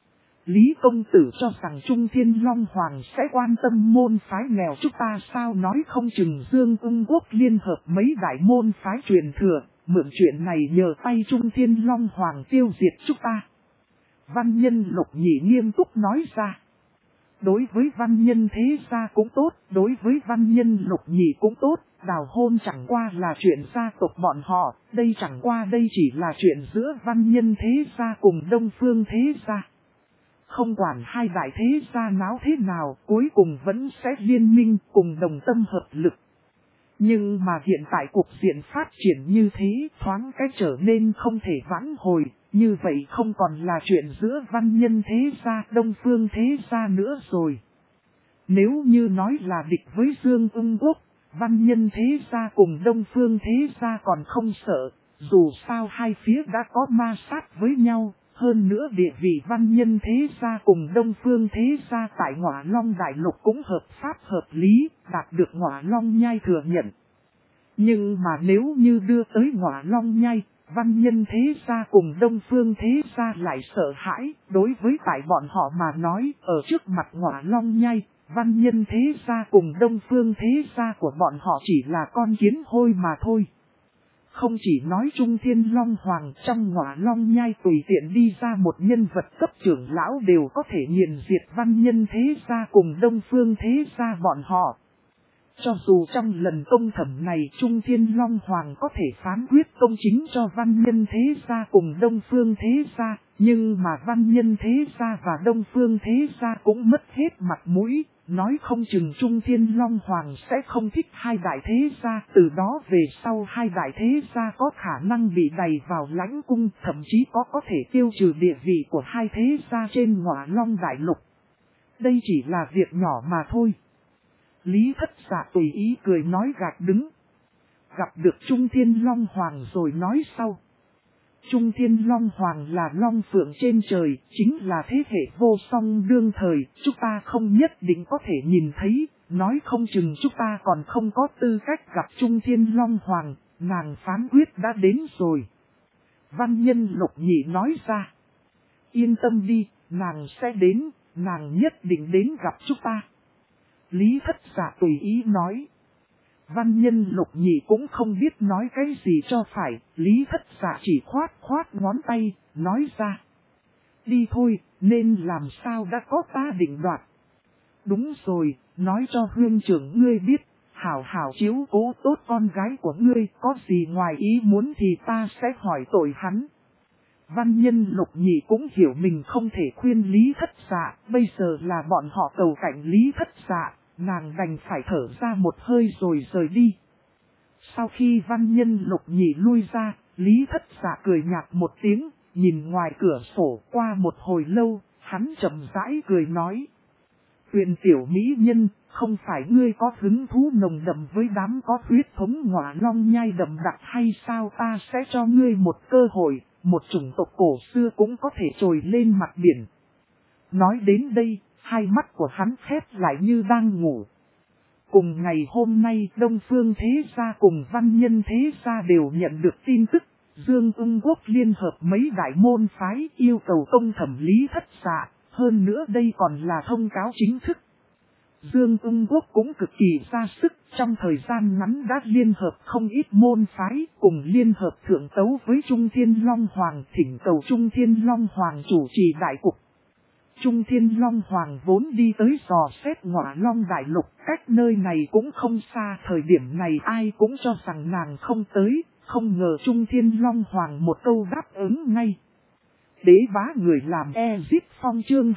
Lý công tử cho rằng Trung Thiên Long Hoàng sẽ quan tâm môn phái nghèo chúng ta sao, nói không chừng Dương Ung Quốc liên hợp mấy đại môn phái truyền thừa, mượn chuyện này nhờ tay Trung Thiên Long Hoàng tiêu diệt chúng ta. Văn nhân Lục Nhị nghiêm túc nói ra. Đối với văn nhân thế gia cũng tốt, đối với văn nhân Lục Nhị cũng tốt, đào hôn chẳng qua là chuyện gia tộc bọn họ, đây chẳng qua đây chỉ là chuyện giữa văn nhân thế gia cùng Đông Phương thế gia. Không quản hai đại thế gia náo thế nào, cuối cùng vẫn sẽ liên minh cùng đồng tâm hợp lực. Nhưng mà hiện tại cục diện phát triển như thế, thoáng cái trở nên không thể vãn hồi, như vậy không còn là chuyện giữa văn nhân thế gia, Đông Phương thế gia nữa rồi. Nếu như nói là địch với Dương Ung Quốc, văn nhân thế gia cùng Đông Phương thế gia còn không sợ, dù sao hai phía đã có ma sát với nhau. Hơn nữa địa vị văn nhân thế gia cùng Đông Phương thế gia tại Ngọa Long Đại Lục cũng hợp pháp hợp lý, đạt được Ngọa Long Nhai thừa nhận. Nhưng mà nếu như đưa tới Ngọa Long Nhai, Văn Nhân thế gia cùng Đông Phương thế gia lại sợ hãi, đối với tại bọn họ mà nói, ở trước mặt Ngọa Long Nhai, Văn Nhân thế gia cùng Đông Phương thế gia của bọn họ chỉ là con kiến hôi mà thôi. Không chỉ nói Trung Thiên Long Hoàng, trong Ngọa Long Nhai tùy tiện đi ra một nhân vật cấp trưởng lão đều có thể nghiền diệt Văn Nhân thế gia cùng Đông Phương thế gia bọn họ. Cho dù trong lần công thẩm này Trung Thiên Long Hoàng có thể phán quyết công chính cho Văn Nhân thế gia cùng Đông Phương thế gia, nhưng mà Văn Nhân thế gia và Đông Phương thế gia cũng mất hết mặt mũi, nói không chừng Trung Thiên Long Hoàng sẽ không thích hai đại thế gia, từ đó về sau hai đại thế gia có khả năng bị đày vào lãnh cung, thậm chí có thể tiêu trừ địa vị của hai thế gia trên Ngọa Long Đại Lục. Đây chỉ là việc nhỏ mà thôi. Lý Thất Dạ tùy ý cười nói gạt đứng. Gặp được Trung Thiên Long Hoàng rồi nói sau. Trung Thiên Long Hoàng là Long Phượng trên trời, chính là thế hệ vô song đương thời, chúng ta không nhất định có thể nhìn thấy, nói không chừng chúng ta còn không có tư cách gặp Trung Thiên Long Hoàng, nàng phán quyết đã đến rồi. Văn Nhân Lục Nhị nói ra. Yên tâm đi, nàng sẽ đến, nàng nhất định đến gặp chúng ta. Lý Thất Dạ tùy ý nói. Văn Nhân Lục Nhị cũng không biết nói cái gì cho phải, Lý Thất Dạ chỉ khoát ngón tay, nói ra. Đi thôi, nên làm sao đã có ta định đoạt. Đúng rồi, nói cho huynh trưởng ngươi biết, hảo hảo chiếu cố tốt con gái của ngươi, có gì ngoài ý muốn thì ta sẽ hỏi tội hắn. Văn Nhân Lục Nhị cũng hiểu mình không thể khuyên Lý Thất Dạ, bây giờ là bọn họ cầu cạnh Lý Thất Dạ. Nàng đành phải thở ra một hơi rồi rời đi. Sau khi Văn Nhân Lục Nhị lui ra, Lý Thất Dạ cười nhạt một tiếng, nhìn ngoài cửa sổ qua một hồi lâu, hắn chậm rãi cười nói. Tuyền tiểu mỹ nhân, không phải ngươi có hứng thú nồng đậm với đám có huyết thống Ngọa Long Nhai đậm đặc hay sao, ta sẽ cho ngươi một cơ hội, một chủng tộc cổ xưa cũng có thể trồi lên mặt biển. Nói đến đây, hai mắt của hắn khép lại như đang ngủ. Cùng ngày hôm nay Đông Phương thế gia cùng Văn Nhân thế gia đều nhận được tin tức, Dương Ưng Quốc liên hợp mấy đại môn phái yêu cầu công thẩm Lý Thất Dạ, hơn nữa đây còn là thông cáo chính thức. Dương Ưng Quốc cũng cực kỳ ra sức, trong thời gian ngắn đã liên hợp không ít môn phái cùng liên hợp thượng tấu với Trung Thiên Long Hoàng, thỉnh cầu Trung Thiên Long Hoàng chủ trì đại cục. Trung Thiên Long Hoàng vốn đi tới dò xét Ngọa Long Đại Lục, cách nơi này cũng không xa, thời điểm này ai cũng cho rằng nàng không tới, không ngờ Trung Thiên Long Hoàng một câu đáp ứng ngay. Đế bá người làm Ezip Phong chương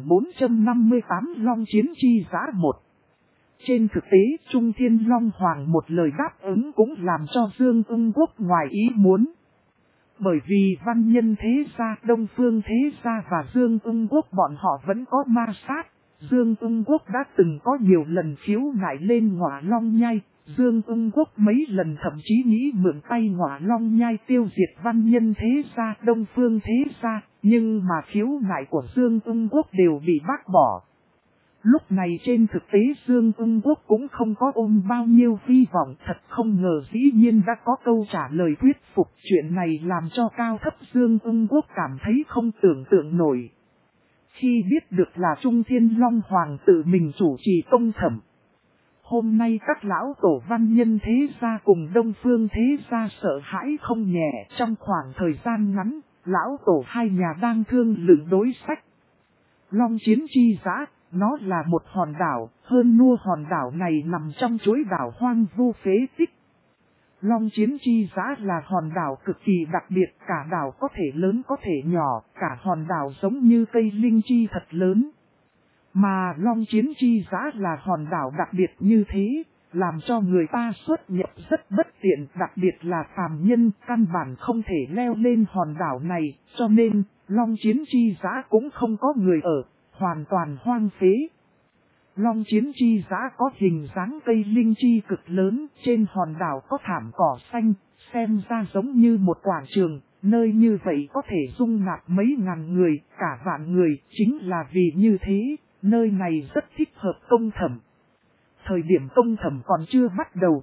2458 Long Chiến Chi Giã 1. Trên thực tế Trung Thiên Long Hoàng một lời đáp ứng cũng làm cho Dương Ưng Quốc ngoài ý muốn. Bởi vì Văn Nhân thế gia, Đông Phương thế gia và Dương Ưng Quốc bọn họ vẫn có ma sát. Dương Ưng Quốc đã từng có nhiều lần khiếu nại lên Ngọa Long Nhai. Dương Ưng Quốc mấy lần thậm chí nghĩ mượn tay Ngọa Long Nhai tiêu diệt Văn Nhân thế gia, Đông Phương thế gia. Nhưng mà khiếu nại của Dương Ưng Quốc đều bị bác bỏ. Lúc này trên thực tế Dương Ưng Quốc cũng không có ôm bao nhiêu hy vọng, thật không ngờ dĩ nhiên đã có câu trả lời thuyết phục. Chuyện này làm cho cao thấp Dương Ưng Quốc cảm thấy không tưởng tượng nổi. Khi biết được là Trung Thiên Long Hoàng tự mình chủ trì công thẩm, hôm nay các lão tổ Văn Nhân thế gia cùng Đông Phương thế gia sợ hãi không nhẹ. Trong khoảng thời gian ngắn, lão tổ hai nhà đang thương lượng đối sách. Long Chiến Chi Giã, nó là một hòn đảo, hơn nua hòn đảo này nằm trong chuỗi đảo hoang vu phế tích. Long Chiến Chi Giã là hòn đảo cực kỳ đặc biệt, cả đảo có thể lớn có thể nhỏ, cả hòn đảo giống như cây linh chi thật lớn. Mà Long Chiến Chi Giã là hòn đảo đặc biệt như thế, làm cho người ta xuất nhập rất bất tiện, đặc biệt là phàm nhân căn bản không thể leo lên hòn đảo này, cho nên Long Chiến Chi Giã cũng không có người ở, hoàn toàn hoang phế. Long Chiến Chi Giã có hình dáng cây linh chi cực lớn, trên hòn đảo có thảm cỏ xanh, xem ra giống như một quảng trường, nơi như vậy có thể dung nạp mấy ngàn người, cả vạn người, chính là vì như thế, nơi này rất thích hợp công thẩm. Thời điểm công thẩm còn chưa bắt đầu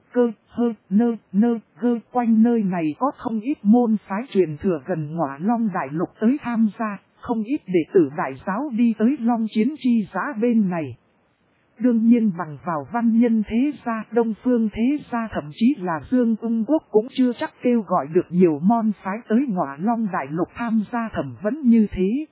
quanh nơi này có không ít môn phái truyền thừa gần Ngọa Long Đại Lục tới tham gia, không ít đệ tử đại giáo đi tới Long Chiến Chi Giã bên này. Đương nhiên bằng vào văn nhân thế gia, Đông Phương thế gia, thậm chí là Dương Ung Quốc cũng chưa chắc kêu gọi được nhiều môn phái tới Ngọa Long Đại Lục tham gia thẩm vấn như thế.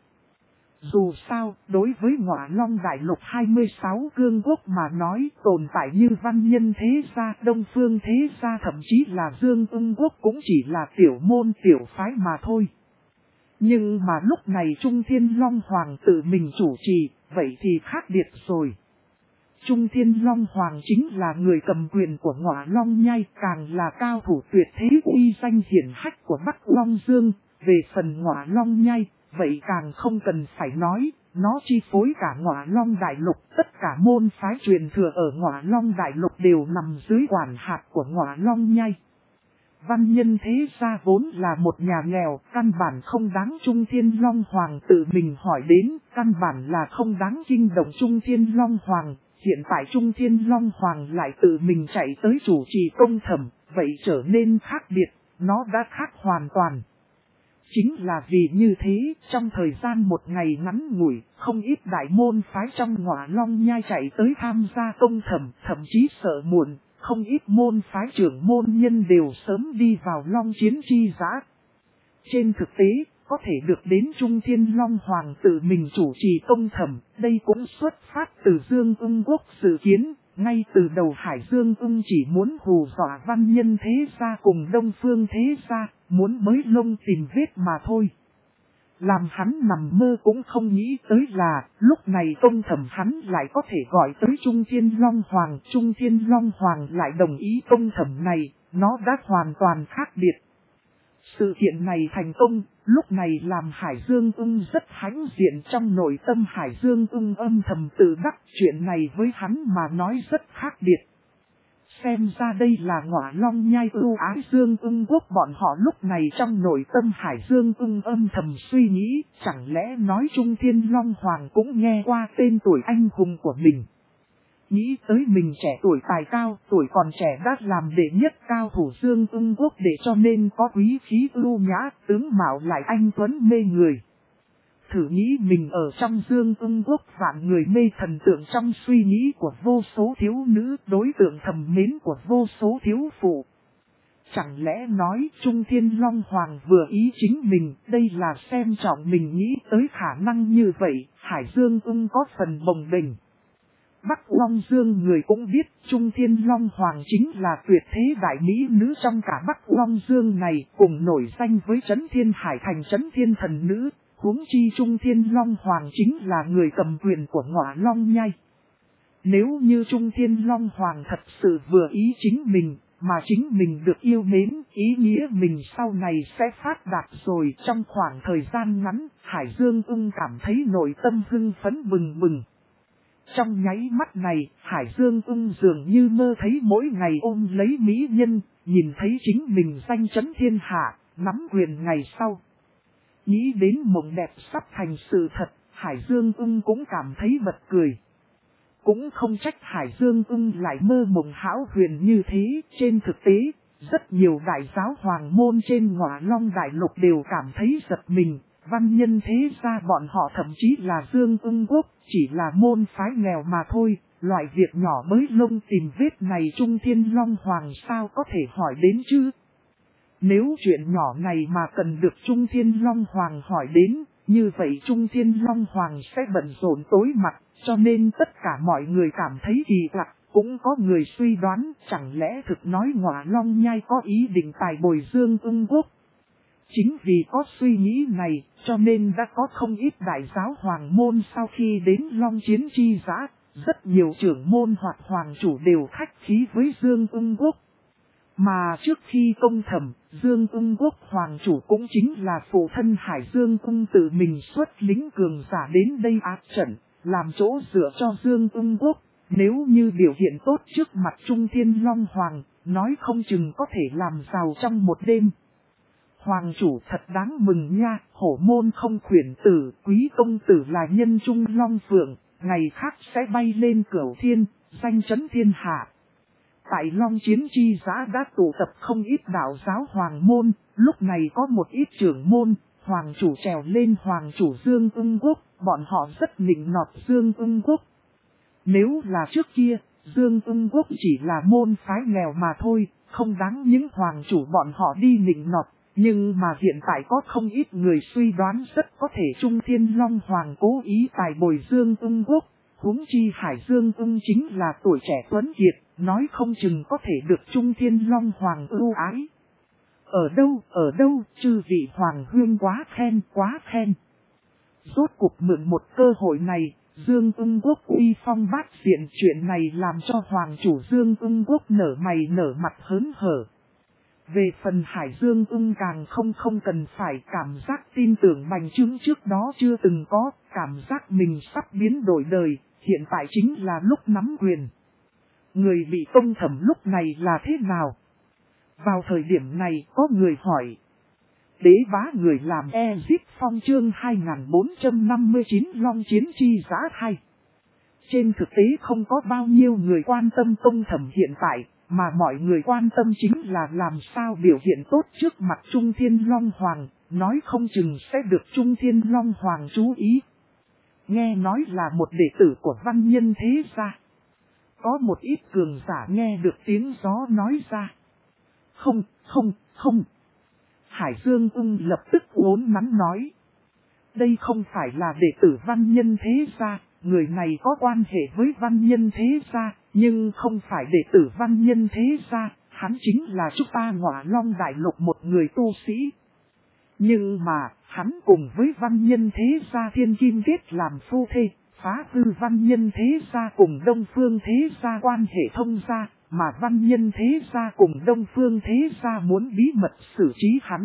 Dù sao, đối với Ngọa Long Đại Lục 26 cương quốc mà nói, tồn tại như văn nhân thế gia, Đông Phương thế gia, thậm chí là Dương Ung Quốc cũng chỉ là tiểu môn tiểu phái mà thôi. Nhưng mà lúc này Trung Thiên Long Hoàng tự mình chủ trì, vậy thì khác biệt rồi. Trung Thiên Long Hoàng chính là người cầm quyền của Ngọa Long Nhai, càng là cao thủ tuyệt thế uy danh hiển hách của Bắc Long Dương. Về phần Ngọa Long Nhai, vậy càng không cần phải nói, nó chi phối cả Ngọa Long Đại Lục, tất cả môn phái truyền thừa ở Ngọa Long Đại Lục đều nằm dưới quản hạt của Ngọa Long Nhai. Văn nhân thế gia vốn là một nhà nghèo, căn bản không đáng Trung Thiên Long Hoàng tự mình hỏi đến, căn bản là không đáng kinh động Trung Thiên Long Hoàng. Hiện tại Trung Thiên Long Hoàng lại tự mình chạy tới chủ trì công thẩm, vậy trở nên khác biệt, nó đã khác hoàn toàn. Chính là vì như thế, trong thời gian một ngày ngắn ngủi, không ít đại môn phái trong Ngọa Long Nhai chạy tới tham gia công thẩm, thậm chí sợ muộn, không ít môn phái trưởng môn nhân đều sớm đi vào Long Chiến Chi Giã. Trên thực tế, có thể được đến Trung Thiên Long Hoàng tự mình chủ trì công thẩm, đây cũng xuất phát từ Dương Ung Quốc dự kiến, ngay từ đầu Hải Dương Ung chỉ muốn hù dọa văn nhân thế gia cùng Đông Phương thế gia, muốn bới lông tìm vết mà thôi. Làm hắn nằm mơ cũng không nghĩ tới là, lúc này công thẩm hắn lại có thể gọi tới Trung Thiên Long Hoàng. Trung Thiên Long Hoàng lại đồng ý công thẩm này, nó đã hoàn toàn khác biệt. Sự kiện này thành công, lúc này làm Hải Dương Ung rất hãnh diện, trong nội tâm Hải Dương Ung âm thầm tự đắc, chuyện này với hắn mà nói rất khác biệt. Xem ra đây là Ngọa Long Nhai ưu ái Dương Ung Quốc, bọn họ lúc này trong nội tâm Hải Dương Ung âm thầm suy nghĩ, chẳng lẽ nói Trung Thiên Long Hoàng cũng nghe qua tên tuổi anh hùng của mình. Nghĩ tới mình trẻ tuổi tài cao, tuổi còn trẻ đã làm đệ nhất cao thủ Dương Ung Quốc, để cho nên có quý khí ưu nhã, tướng mạo lại anh tuấn mê người. Thử nghĩ mình ở trong Dương Ung Quốc, vạn người mê thần tượng trong suy nghĩ của vô số thiếu nữ, đối tượng thầm mến của vô số thiếu phụ. Chẳng lẽ nói Trung Thiên Long Hoàng vừa ý chính mình, đây là xem trọng mình, nghĩ tới khả năng như vậy, Hải Dương Ung có phần bồng bềnh. Bắc Long Dương người cũng biết Trung Thiên Long Hoàng chính là tuyệt thế đại mỹ nữ trong cả Bắc Long Dương này, cùng nổi danh với Trấn Thiên Hải Thành Trấn Thiên Thần Nữ, huống chi Trung Thiên Long Hoàng chính là người cầm quyền của Ngọa Long Nhai. Nếu như Trung Thiên Long Hoàng thật sự vừa ý chính mình, mà chính mình được yêu mến, ý nghĩa mình sau này sẽ phát đạt rồi. Trong khoảng thời gian ngắn, Hải Dương Ung cảm thấy nội tâm hưng phấn bừng bừng. Trong nháy mắt này, Hải Dương Ung dường như mơ thấy mỗi ngày ôm lấy mỹ nhân, nhìn thấy chính mình danh chấn thiên hạ, nắm quyền ngày sau. Nghĩ đến mộng đẹp sắp thành sự thật, Hải Dương Ung cũng cảm thấy bật cười. Cũng không trách Hải Dương Ung lại mơ mộng hão huyền như thế, trên thực tế, rất nhiều đại giáo hoàng môn trên Ngọa Long Đại Lục đều cảm thấy giật mình. Văn nhân thế gia bọn họ thậm chí là Dương Ung Quốc, chỉ là môn phái nghèo mà thôi, loại việc nhỏ bới lông tìm vết này Trung Thiên Long Hoàng sao có thể hỏi đến chứ? Nếu chuyện nhỏ này mà cần được Trung Thiên Long Hoàng hỏi đến, như vậy Trung Thiên Long Hoàng sẽ bận rộn tối mặt, cho nên tất cả mọi người cảm thấy kỳ lạ. Cũng có người suy đoán, chẳng lẽ thực nói Ngọa Long Nhai có ý định tài bồi Dương Ung Quốc. Chính vì có suy nghĩ này, cho nên đã có không ít đại giáo hoàng môn sau khi đến Long Chiến Chi Giã, rất nhiều trưởng môn hoặc hoàng chủ đều khách khí với Dương Ung Quốc. Mà trước khi công thẩm, Dương Ung Quốc hoàng chủ cũng chính là phụ thân Hải Dương Ung tự mình xuất lính cường giả đến đây áp trận, làm chỗ dựa cho Dương Ung Quốc. Nếu như biểu hiện tốt trước mặt Trung Thiên Long Hoàng, nói không chừng có thể làm giàu trong một đêm. Hoàng chủ thật đáng mừng nha, hổ môn không khuyển tử, quý công tử là nhân trung long phượng, ngày khác sẽ bay lên cửu thiên, danh chấn thiên hạ. Tại Long Chiến chi giã đã tụ tập không ít đạo giáo hoàng môn, lúc này có một ít trưởng môn, hoàng chủ trèo lên hoàng chủ Dương Ưng Quốc, bọn họ rất nịnh nọt Dương Ưng Quốc. Nếu là trước kia, Dương Ưng Quốc chỉ là môn phái nghèo mà thôi, không đáng những hoàng chủ bọn họ đi nịnh nọt, nhưng mà hiện tại có không ít người suy đoán rất có thể Trung Thiên Long Hoàng cố ý tài bồi Dương Ưng Quốc, huống chi Hải Dương Ưng chính là tuổi trẻ tuấn kiệt, nói không chừng có thể được Trung Thiên Long Hoàng ưu ái. Ở đâu, chư vị hoàng huynh quá khen. Rốt cuộc mượn một cơ hội này, Dương Ưng Quốc uy phong bát diện, chuyện này làm cho hoàng chủ Dương Ưng Quốc nở mày nở mặt hớn hở. Về phần Hải Dương Ưng càng không cần phải cảm giác tin tưởng bành trướng trước đó chưa từng có, cảm giác mình sắp biến đổi đời, hiện tại chính là lúc nắm quyền. Người bị công thẩm lúc này là thế nào? Vào thời điểm này có người hỏi. Đế bá người làm Ezip Phong chương 2459 Long Chiến chi giã 2. Trên thực tế không có bao nhiêu người quan tâm công thẩm hiện tại, mà mọi người quan tâm chính là làm sao biểu hiện tốt trước mặt Trung Thiên Long Hoàng, nói không chừng sẽ được Trung Thiên Long Hoàng chú ý. Nghe nói là một đệ tử của văn nhân thế gia. Có một ít cường giả nghe được tiếng gió nói ra. Không. Hải Dương Ưng lập tức uốn nắn nói. Đây không phải là đệ tử văn nhân thế gia, người này có quan hệ với văn nhân thế gia, nhưng không phải đệ tử văn nhân thế gia, hắn chính là chúng ta Ngọa Long Đại Lục một người tu sĩ. Nhưng mà, hắn cùng với văn nhân thế gia thiên kim kết làm phu thê, phá hư văn nhân thế gia cùng Đông Phương thế gia quan hệ thông gia, mà văn nhân thế gia cùng Đông Phương thế gia muốn bí mật xử trí hắn.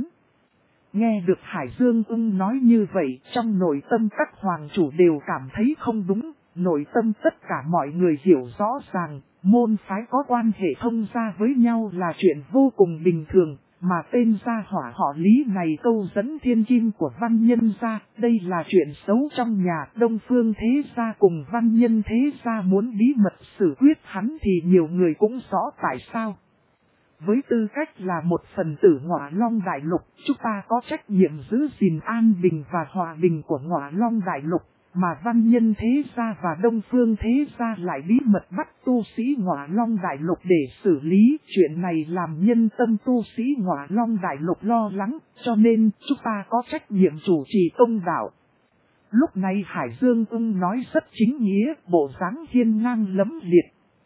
Nghe được Hải Dương Ưng nói như vậy, trong nội tâm các hoàng chủ đều cảm thấy không đúng, nội tâm tất cả mọi người hiểu rõ ràng, môn phái có quan hệ thông gia với nhau là chuyện vô cùng bình thường, mà tên gia hỏa họ Lý này câu dẫn thiên kim của văn nhân gia, đây là chuyện xấu trong nhà. Đông Phương thế gia cùng văn nhân thế gia muốn bí mật xử quyết hắn thì nhiều người cũng rõ tại sao. Với tư cách là một phần tử Ngọa Long Đại Lục, chúng ta có trách nhiệm giữ gìn an bình và hòa bình của Ngọa Long Đại Lục, mà văn nhân thế gia và Đông Phương thế gia lại bí mật bắt tu sĩ Ngọa Long Đại Lục để xử lý. Chuyện này làm nhân tâm tu sĩ Ngọa Long Đại Lục lo lắng, cho nên chúng ta có trách nhiệm chủ trì công đạo. Lúc này Hải Dương Ưng nói rất chính nghĩa, bộ dáng hiên ngang lẫm liệt.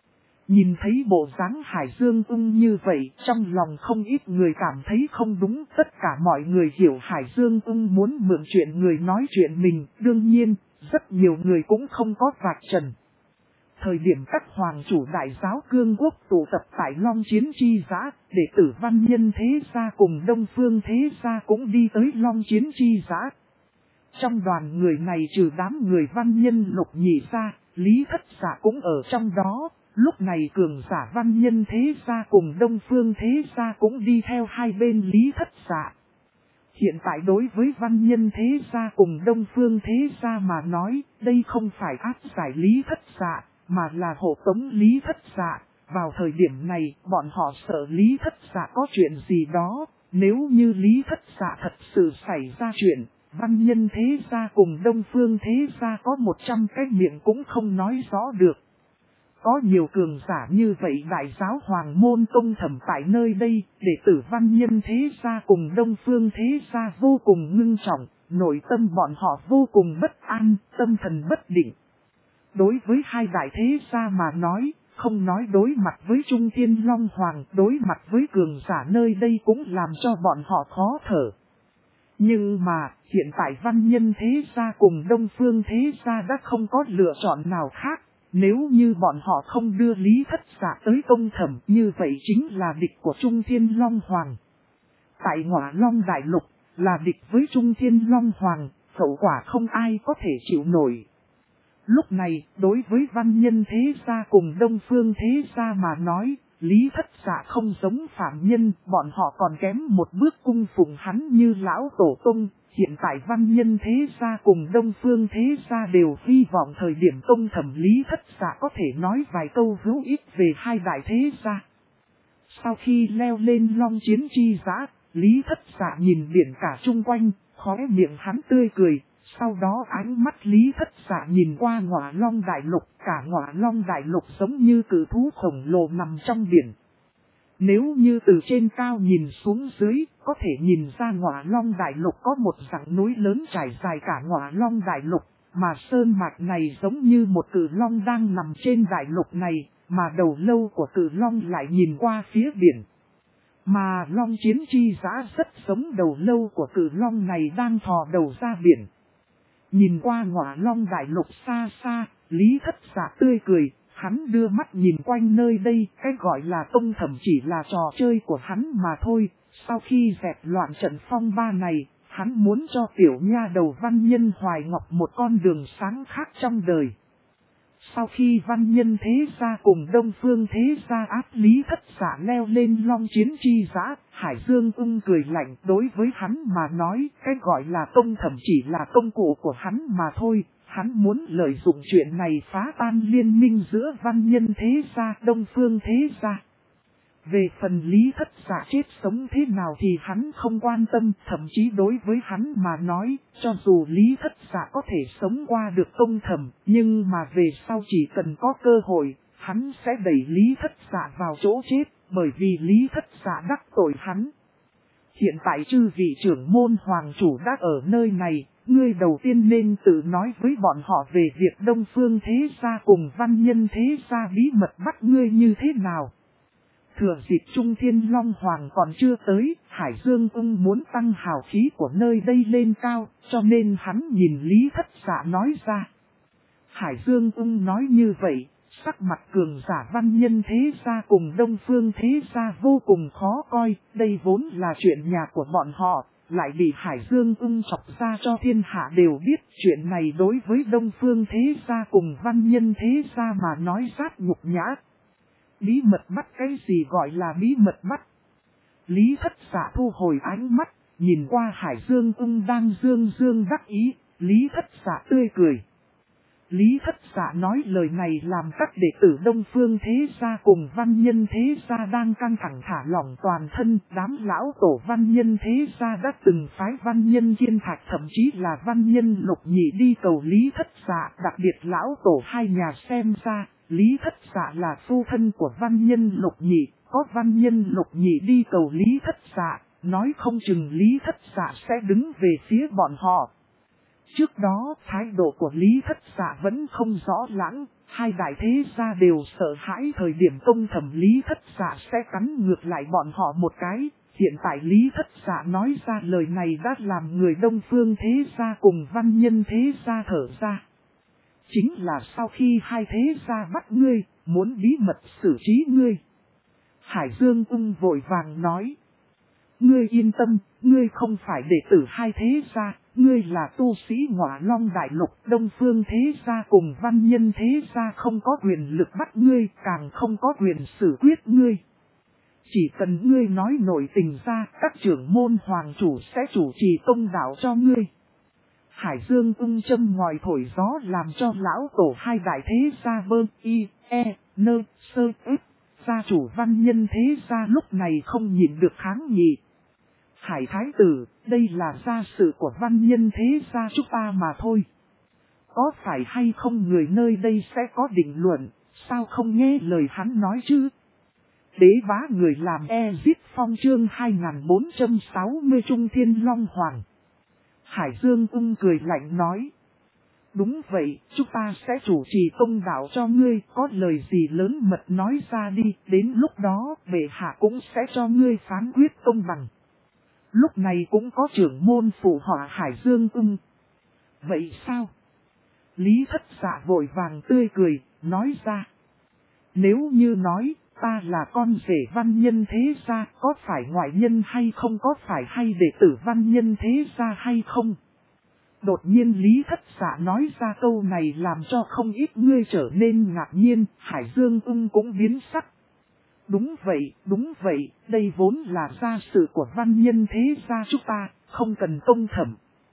Nhìn thấy bộ dáng Hải Dương Ưng như vậy, trong lòng không ít người cảm thấy không đúng. Tất cả mọi người hiểu Hải Dương Ưng muốn mượn chuyện người nói chuyện mình, đương nhiên, rất nhiều người cũng không có vạch trần. Thời điểm các hoàng chủ đại giáo cương quốc tụ tập tại Long Chiến chi giã, đệ tử văn nhân thế gia cùng Đông Phương thế gia cũng đi tới Long Chiến chi giã. Trong đoàn người này trừ đám người văn nhân Lục Nhị gia, Lý Thất Dạ cũng ở trong đó. Lúc này cường giả văn nhân thế gia cùng Đông Phương thế gia cũng đi theo hai bên Lý Thất Dạ. Hiện tại đối với văn nhân thế gia cùng Đông Phương thế gia mà nói, đây không phải áp giải Lý Thất Dạ, mà là hộ tống Lý Thất Dạ. Vào thời điểm này, bọn họ sợ Lý Thất Dạ có chuyện gì đó, nếu như Lý Thất Dạ thật sự xảy ra chuyện, văn nhân thế gia cùng Đông Phương thế gia có 100 cái miệng cũng không nói rõ được. Có nhiều cường giả như vậy đại giáo hoàng môn công thẩm tại nơi đây, đệ tử văn nhân thế gia cùng Đông Phương thế gia vô cùng ngưng trọng, nội tâm bọn họ vô cùng bất an, tâm thần bất định. Đối với hai đại thế gia mà nói, không nói đối mặt với Trung Thiên Long Hoàng, đối mặt với cường giả nơi đây cũng làm cho bọn họ khó thở. Nhưng mà, hiện tại văn nhân thế gia cùng Đông Phương thế gia đã không có lựa chọn nào khác. Nếu như bọn họ không đưa Lý Thất Dạ tới công thẩm, như vậy chính là địch của Trung Thiên Long Hoàng. Tại Ngọa Long Đại Lục, là địch với Trung Thiên Long Hoàng, hậu quả không ai có thể chịu nổi. Lúc này, đối với văn nhân thế gia cùng Đông Phương thế gia mà nói, Lý Thất Dạ không giống phạm nhân, bọn họ còn kém một bước cung phụng hắn như lão tổ tông, hiện tại văn nhân thế gia cùng Đông Phương thế gia đều hy vọng thời điểm công thẩm Lý Thất Dạ có thể nói vài câu hữu ích về hai đại thế gia. Sau khi leo lên long chiến chi giã, Lý Thất Dạ nhìn biển cả chung quanh, khóe miệng hắn tươi cười, sau đó ánh mắt Lý Thất Dạ nhìn qua Ngọa Long Đại Lục, cả Ngọa Long Đại Lục giống như cự thú khổng lồ nằm trong biển. Nếu như từ trên cao nhìn xuống dưới, có thể nhìn ra Ngọa Long Đại Lục có một dãy núi lớn trải dài cả Ngọa Long Đại Lục, mà sơn mạch này giống như một cự long đang nằm trên đại lục này, mà đầu lâu của cự long lại nhìn qua phía biển. Mà long chiến chi giã rất giống đầu lâu của cự long này đang thò đầu ra biển. Nhìn qua Ngọa Long Đại Lục xa xa, Lý Thất Dạ tươi cười, hắn đưa mắt nhìn quanh nơi đây, cái gọi là công thẩm chỉ là trò chơi của hắn mà thôi. Sau khi dẹp loạn trận phong ba này, hắn muốn cho tiểu nha đầu văn nhân Hoài Ngọc một con đường sáng khác trong đời. Sau khi văn nhân thế gia cùng Đông Phương thế gia áp Lý Thất Dạ leo lên long chiến chi giã, Hải Dương Ung cười lạnh, đối với hắn mà nói, cái gọi là công thẩm chỉ là công cụ của hắn mà thôi. Hắn muốn lợi dụng chuyện này phá tan liên minh giữa văn nhân thế gia, Đông Phương thế gia. Về phần Lý Thất Dạ chết sống thế nào thì hắn không quan tâm, thậm chí đối với hắn mà nói, cho dù Lý Thất Dạ có thể sống qua được công thẩm, nhưng mà về sau chỉ cần có cơ hội, hắn sẽ đẩy Lý Thất Dạ vào chỗ chết, bởi vì Lý Thất Dạ đắc tội hắn. Hiện tại chư vị trưởng môn hoàng chủ đã ở nơi này, ngươi đầu tiên nên tự nói với bọn họ về việc Đông Phương thế gia cùng văn nhân thế gia bí mật bắt ngươi như thế nào. Thừa dịp Trung Thiên Long Hoàng còn chưa tới, Hải Dương Ung muốn tăng hào khí của nơi đây lên cao, cho nên hắn nhìn Lý Thất Dạ nói ra. Hải Dương Ung nói như vậy, sắc mặt cường giả văn nhân thế gia cùng Đông Phương thế gia vô cùng khó coi, đây vốn là chuyện nhà của bọn họ, lại bị Hải Dương Ung chọc ra cho thiên hạ đều biết. Chuyện này đối với Đông Phương thế gia cùng văn nhân thế gia mà nói rất nhục nhã. Bí mật bắt, cái gì gọi là bí mật bắt? Lý Thất Dạ thu hồi ánh mắt, nhìn qua Hải Dương Ung đang dương đắc ý, Lý Thất Dạ tươi cười. Lý Thất Dạ nói lời này làm các đệ tử Đông Phương thế gia cùng văn nhân thế gia đang căng thẳng thả lỏng toàn thân. Đám lão tổ văn nhân thế gia đã từng phái văn nhân Kiên Thạch, thậm chí là văn nhân Lục Nhị đi cầu Lý Thất Dạ. Đặc biệt lão tổ hai nhà xem ra, Lý Thất Dạ là phu thân của văn nhân Lục Nhị, có văn nhân Lục Nhị đi cầu Lý Thất Dạ, nói không chừng Lý Thất Dạ sẽ đứng về phía bọn họ. Trước đó, thái độ của Lý Thất Dạ vẫn không rõ lãng, hai đại thế gia đều sợ hãi thời điểm công thẩm Lý Thất Dạ sẽ cắn ngược lại bọn họ một cái. Hiện tại Lý Thất Dạ nói ra lời này đã làm người Đông Phương thế gia cùng văn nhân thế gia thở ra. Chính là sau khi hai thế gia bắt ngươi, muốn bí mật xử trí ngươi. Hải Dương Ung vội vàng nói. Ngươi yên tâm, ngươi không phải đệ tử hai thế gia, ngươi là tu sĩ Ngọa Long Đại Lục. Đông Phương thế gia cùng văn nhân thế gia không có quyền lực bắt ngươi, càng không có quyền xử quyết ngươi. Chỉ cần ngươi nói nổi tình ra, các trưởng môn hoàng chủ sẽ chủ trì công đạo cho ngươi. Hải Dương Ung châm ngòi thổi gió làm cho lão tổ hai đại thế gia bơ y, e, nơ, sơ, ức. Gia chủ văn nhân thế gia lúc này không nhìn được kháng nghị. Hải Thái Tử, đây là gia sự của văn nhân thế gia chúng ta mà thôi. Có phải hay không người nơi đây sẽ có định luận, sao không nghe lời hắn nói chứ? Đế bá người làm Ezit Phong chương 2460 Trung Thiên Long Hoàng. Hải Dương Ung cười lạnh nói. Đúng vậy, chúng ta sẽ chủ trì công đạo cho ngươi, có lời gì lớn mật nói ra đi, đến lúc đó bệ hạ cũng sẽ cho ngươi phán quyết công bằng. Lúc này cũng có trưởng môn phụ họa Hải Dương Ung. Vậy sao? Lý Thất Dạ vội vàng tươi cười, nói ra. Nếu như nói, ta là con rể văn nhân thế gia, có phải ngoại nhân hay không, có phải hay đệ tử văn nhân thế gia hay không? Đột nhiên Lý Thất Dạ nói ra câu này làm cho không ít người trở nên ngạc nhiên, Hải Dương Ung cũng biến sắc. Đúng vậy, đây vốn là gia sự của văn nhân thế gia chúng ta, không cần công thẩm.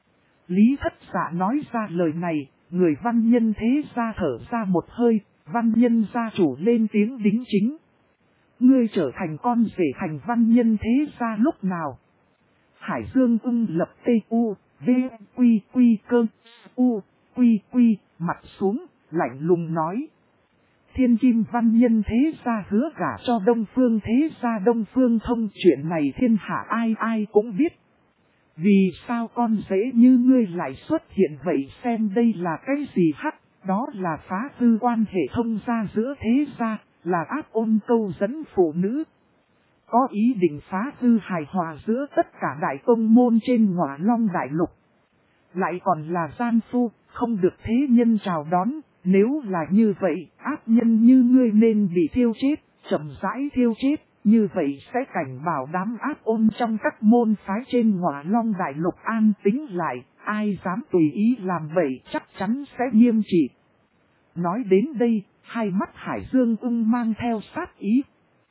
Lý Thất Dạ nói ra lời này, người văn nhân thế gia thở ra một hơi, văn nhân gia chủ lên tiếng đính chính. Ngươi trở thành con rể thành văn nhân thế gia lúc nào? Hải Dương ưng lập T.U. V. Quy Quy cơ U. Quy Quy mặt xuống, lạnh lùng nói. Thiên Kim văn nhân thế gia hứa gả cho Đông Phương thế gia Đông Phương Thông, chuyện này thiên hạ ai ai cũng biết. Vì sao con rể như ngươi lại xuất hiện vậy, xem đây là cái gì hắc, đó là phá hư quan hệ thông gia giữa thế gia, là áp ôn câu dẫn phụ nữ. Có ý định phá hư hài hòa giữa tất cả đại tông môn trên Ngọa Long đại lục. Lại còn là gian phu, không được thế nhân chào đón, nếu là như vậy, ác nhân như ngươi nên bị thiêu chết, chậm rãi thiêu chết, như vậy sẽ cảnh bảo đám ác ôn trong các môn phái trên Ngọa Long đại lục an tính lại, ai dám tùy ý làm vậy chắc chắn sẽ nghiêm trị. Nói đến đây, hai mắt Hải Dương ưng mang theo sát ý.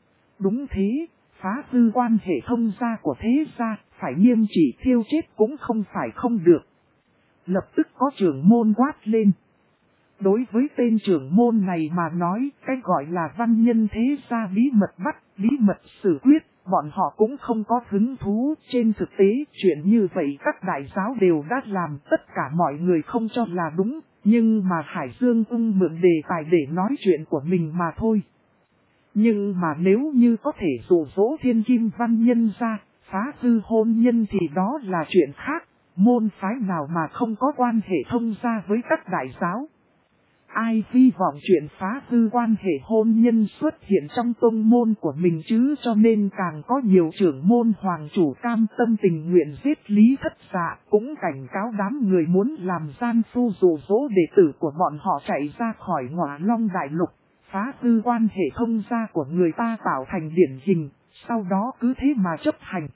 Đúng thế, phá hư quan hệ thông gia của thế gia, phải nghiêm trị thiêu chết cũng không phải không được. Lập tức có trưởng môn quát lên. Đối với tên trưởng môn này mà nói, cái gọi là văn nhân thế gia bí mật bắt, bí mật xử quyết, bọn họ cũng không có hứng thú. Trên thực tế, chuyện như vậy các đại giáo đều đã làm, tất cả mọi người không cho là đúng, nhưng mà Hải Dương ưng mượn đề tài để nói chuyện của mình mà thôi. Nhưng mà nếu như có thể dụ dỗ thiên kim văn nhân ra, phá hư hôn nhân thì đó là chuyện khác. Môn phái nào mà không có quan hệ thông gia với các đại giáo. Ai hy vọng chuyện phá hư quan hệ hôn nhân xuất hiện trong tông môn của mình chứ, cho nên càng có nhiều trưởng môn hoàng chủ cam tâm tình nguyện giết Lý Thất Dạ, cũng cảnh cáo đám người muốn làm gian phu dụ dỗ đệ tử của bọn họ chạy ra khỏi Ngọa Long đại lục, phá hư quan hệ thông gia của người ta tạo thành điển hình, sau đó cứ thế mà chấp hành.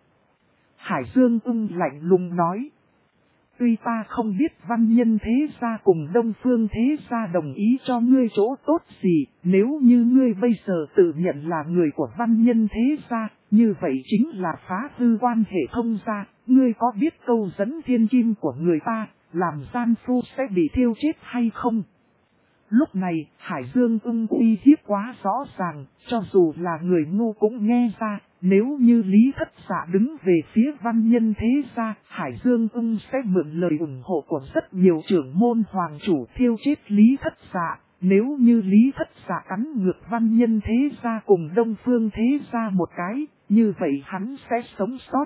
Hải Dương ưng lạnh lùng nói. Tuy ta không biết văn nhân thế gia cùng Đông Phương thế gia đồng ý cho ngươi chỗ tốt gì, nếu như ngươi bây giờ tự nhận là người của văn nhân thế gia, như vậy chính là phá hư quan hệ thông gia, ngươi có biết câu dẫn thiên kim của người ta, làm gian phu sẽ bị thiêu chết hay không? Lúc này, Hải Dương ưng uy hiếp quá rõ ràng, cho dù là người ngu cũng nghe ra, nếu như Lý Thất Dạ đứng về phía văn nhân thế gia, Hải Dương ưng sẽ mượn lời ủng hộ của rất nhiều trưởng môn hoàng chủ thiêu chết Lý Thất Dạ. Nếu như Lý Thất Dạ cắn ngược văn nhân thế gia cùng Đông Phương thế gia một cái, như vậy hắn sẽ sống sót.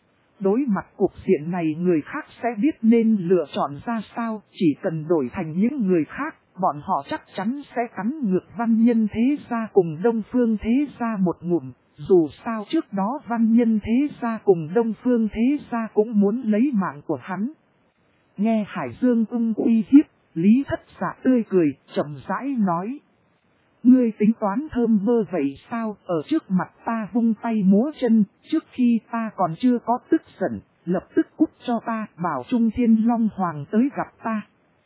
Đối mặt cuộc diện này người khác sẽ biết nên lựa chọn ra sao, chỉ cần đổi thành những người khác, bọn họ chắc chắn sẽ cắn ngược văn nhân thế gia cùng Đông Phương thế gia một ngụm. Dù sao trước đó văn nhân thế gia cùng Đông Phương thế gia cũng muốn lấy mạng của hắn. Nghe Hải Dương ưng uy hiếp, Lý Thất Dạ tươi cười, chậm rãi nói. Ngươi tính toán thơm mơ vậy sao, ở trước mặt ta vung tay múa chân, trước khi ta còn chưa có tức giận, lập tức cút cho ta, bảo Trung Thiên Long Hoàng tới gặp ta.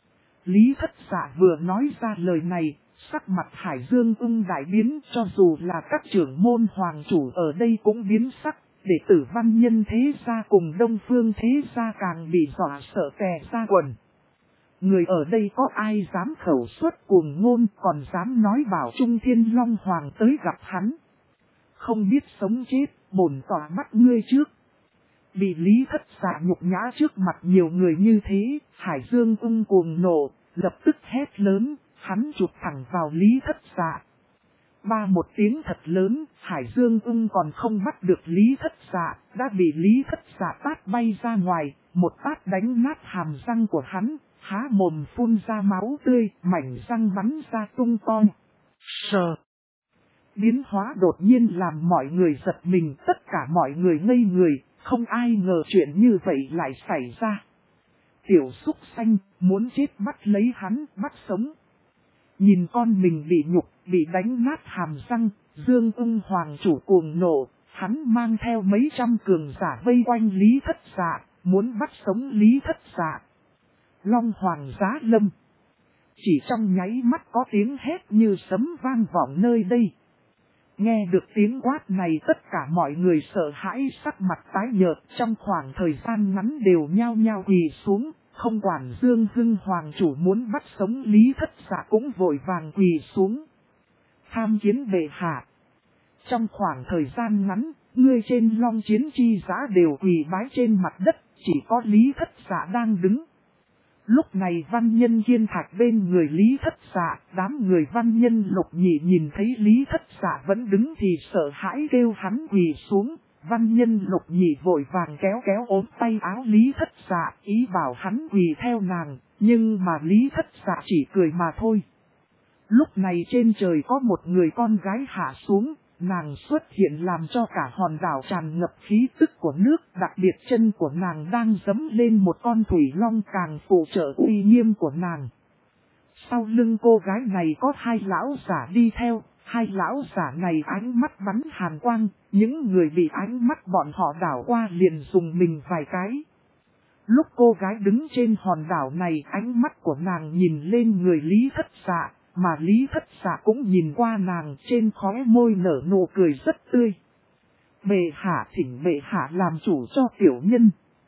Lý Thất Dạ vừa nói ra lời này, sắc mặt Hải Dương ưng đại biến, cho dù là các trưởng môn hoàng chủ ở đây cũng biến sắc, đệ tử văn nhân thế gia cùng Đông Phương thế gia càng bị dọa sợ tè ra quần. Người ở đây có ai dám khẩu suất cuồng ngôn, còn dám nói bảo Trung Thiên Long Hoàng tới gặp hắn. Không biết sống chết, bổn tỏa bắt ngươi trước. Bị Lý Thất Dạ nhục nhã trước mặt nhiều người như thế, Hải Dương ưng cuồng nộ, lập tức hét lớn, hắn chụp thẳng vào Lý Thất Dạ. Ba một tiếng thật lớn, Hải Dương ưng còn không bắt được Lý Thất Dạ, đã bị Lý Thất Dạ tát bay ra ngoài, một tát đánh nát hàm răng của hắn, há mồm phun ra máu tươi, mảnh răng bắn ra tung toi. Sờ! Biến hóa đột nhiên làm mọi người giật mình, tất cả mọi người ngây người, không ai ngờ chuyện như vậy lại xảy ra. Tiểu súc xanh, muốn chết bắt lấy hắn, bắt sống. Nhìn con mình bị nhục, bị đánh nát hàm răng, Dương ưng hoàng chủ cuồng nộ, hắn mang theo mấy trăm cường giả vây quanh Lý Thất Dạ, muốn bắt sống Lý Thất Dạ. Long Hoàng giá lâm. Chỉ trong nháy mắt có tiếng hét như sấm vang vọng nơi đây. Nghe được tiếng quát này tất cả mọi người sợ hãi sắc mặt tái nhợt, trong khoảng thời gian ngắn đều nhao nhao quỳ xuống, không quản Dương Hưng Hoàng chủ muốn bắt sống Lý Thất Dạ cũng vội vàng quỳ xuống. Tham kiến bệ hạ. Trong khoảng thời gian ngắn, ngươi trên long chiến chi giã đều quỳ bái trên mặt đất, chỉ có Lý Thất Dạ đang đứng. Lúc này văn nhân Kiên Thạch bên người Lý Thất Dạ, đám người văn nhân Lục Nhị nhìn thấy Lý Thất Dạ vẫn đứng thì sợ hãi kêu hắn quỳ xuống. Văn nhân Lục Nhị vội vàng kéo kéo ốm tay áo Lý Thất Dạ, ý bảo hắn quỳ theo nàng, nhưng mà Lý Thất Dạ chỉ cười mà thôi. Lúc này trên trời có một người con gái hạ xuống, nàng xuất hiện làm cho cả hòn đảo tràn ngập khí tức của nước, đặc biệt chân của nàng đang giẫm lên một con thủy long càng phụ trợ uy nghiêm của nàng. Sau lưng cô gái này có hai lão giả đi theo, hai lão giả này ánh mắt bắn hàn quang, những người bị ánh mắt bọn họ đảo qua liền dùng mình vài cái. Lúc cô gái đứng trên hòn đảo này ánh mắt của nàng nhìn lên người Lý Thất Dạ, mà Lý Thất Dạ cũng nhìn qua nàng trên khóe môi nở nụ cười rất tươi. Bệ hạ thỉnh bệ hạ làm chủ cho tiểu nhân.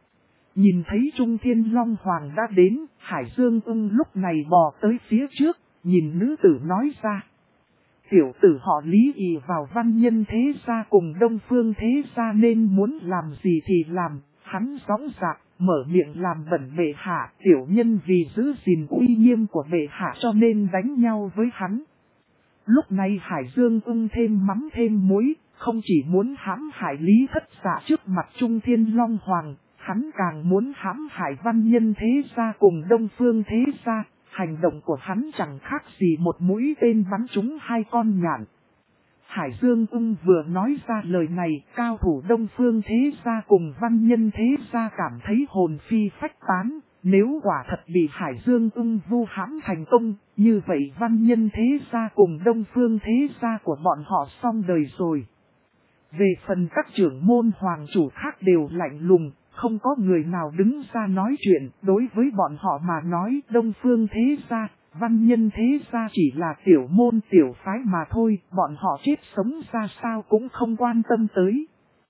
Nhìn thấy Trung Thiên Long Hoàng đã đến, Hải Dương Ưng lúc này bò tới phía trước, nhìn nữ tử nói ra. Tiểu tử họ Lý ỷ vào văn nhân thế gia cùng Đông Phương thế gia nên muốn làm gì thì làm, hắn dõng dạc, mở miệng làm bẩn bệ hạ, tiểu nhân vì giữ gìn uy nghiêm của bệ hạ cho nên đánh nhau với hắn. Lúc này Hải Dương Ưng thêm mắm thêm muối, không chỉ muốn hãm hại Lý Thất Dạ trước mặt Trung Thiên Long Hoàng, hắn càng muốn hãm hại văn nhân thế gia cùng Đông Phương thế gia. Hành động của hắn chẳng khác gì một mũi tên bắn trúng hai con nhạn. Hải Dương Ưng vừa nói ra lời này, cao thủ Đông Phương thế gia cùng văn nhân thế gia cảm thấy hồn phi phách tán. Nếu quả thật bị Hải Dương Ưng vu hãm thành công, như vậy văn nhân thế gia cùng Đông Phương thế gia của bọn họ xong đời rồi. Về phần các trưởng môn hoàng chủ khác đều lạnh lùng, không có người nào đứng ra nói chuyện. Đối với bọn họ mà nói Đông Phương thế gia, văn nhân thế gia chỉ là tiểu môn tiểu phái mà thôi, bọn họ chết sống ra sao cũng không quan tâm tới.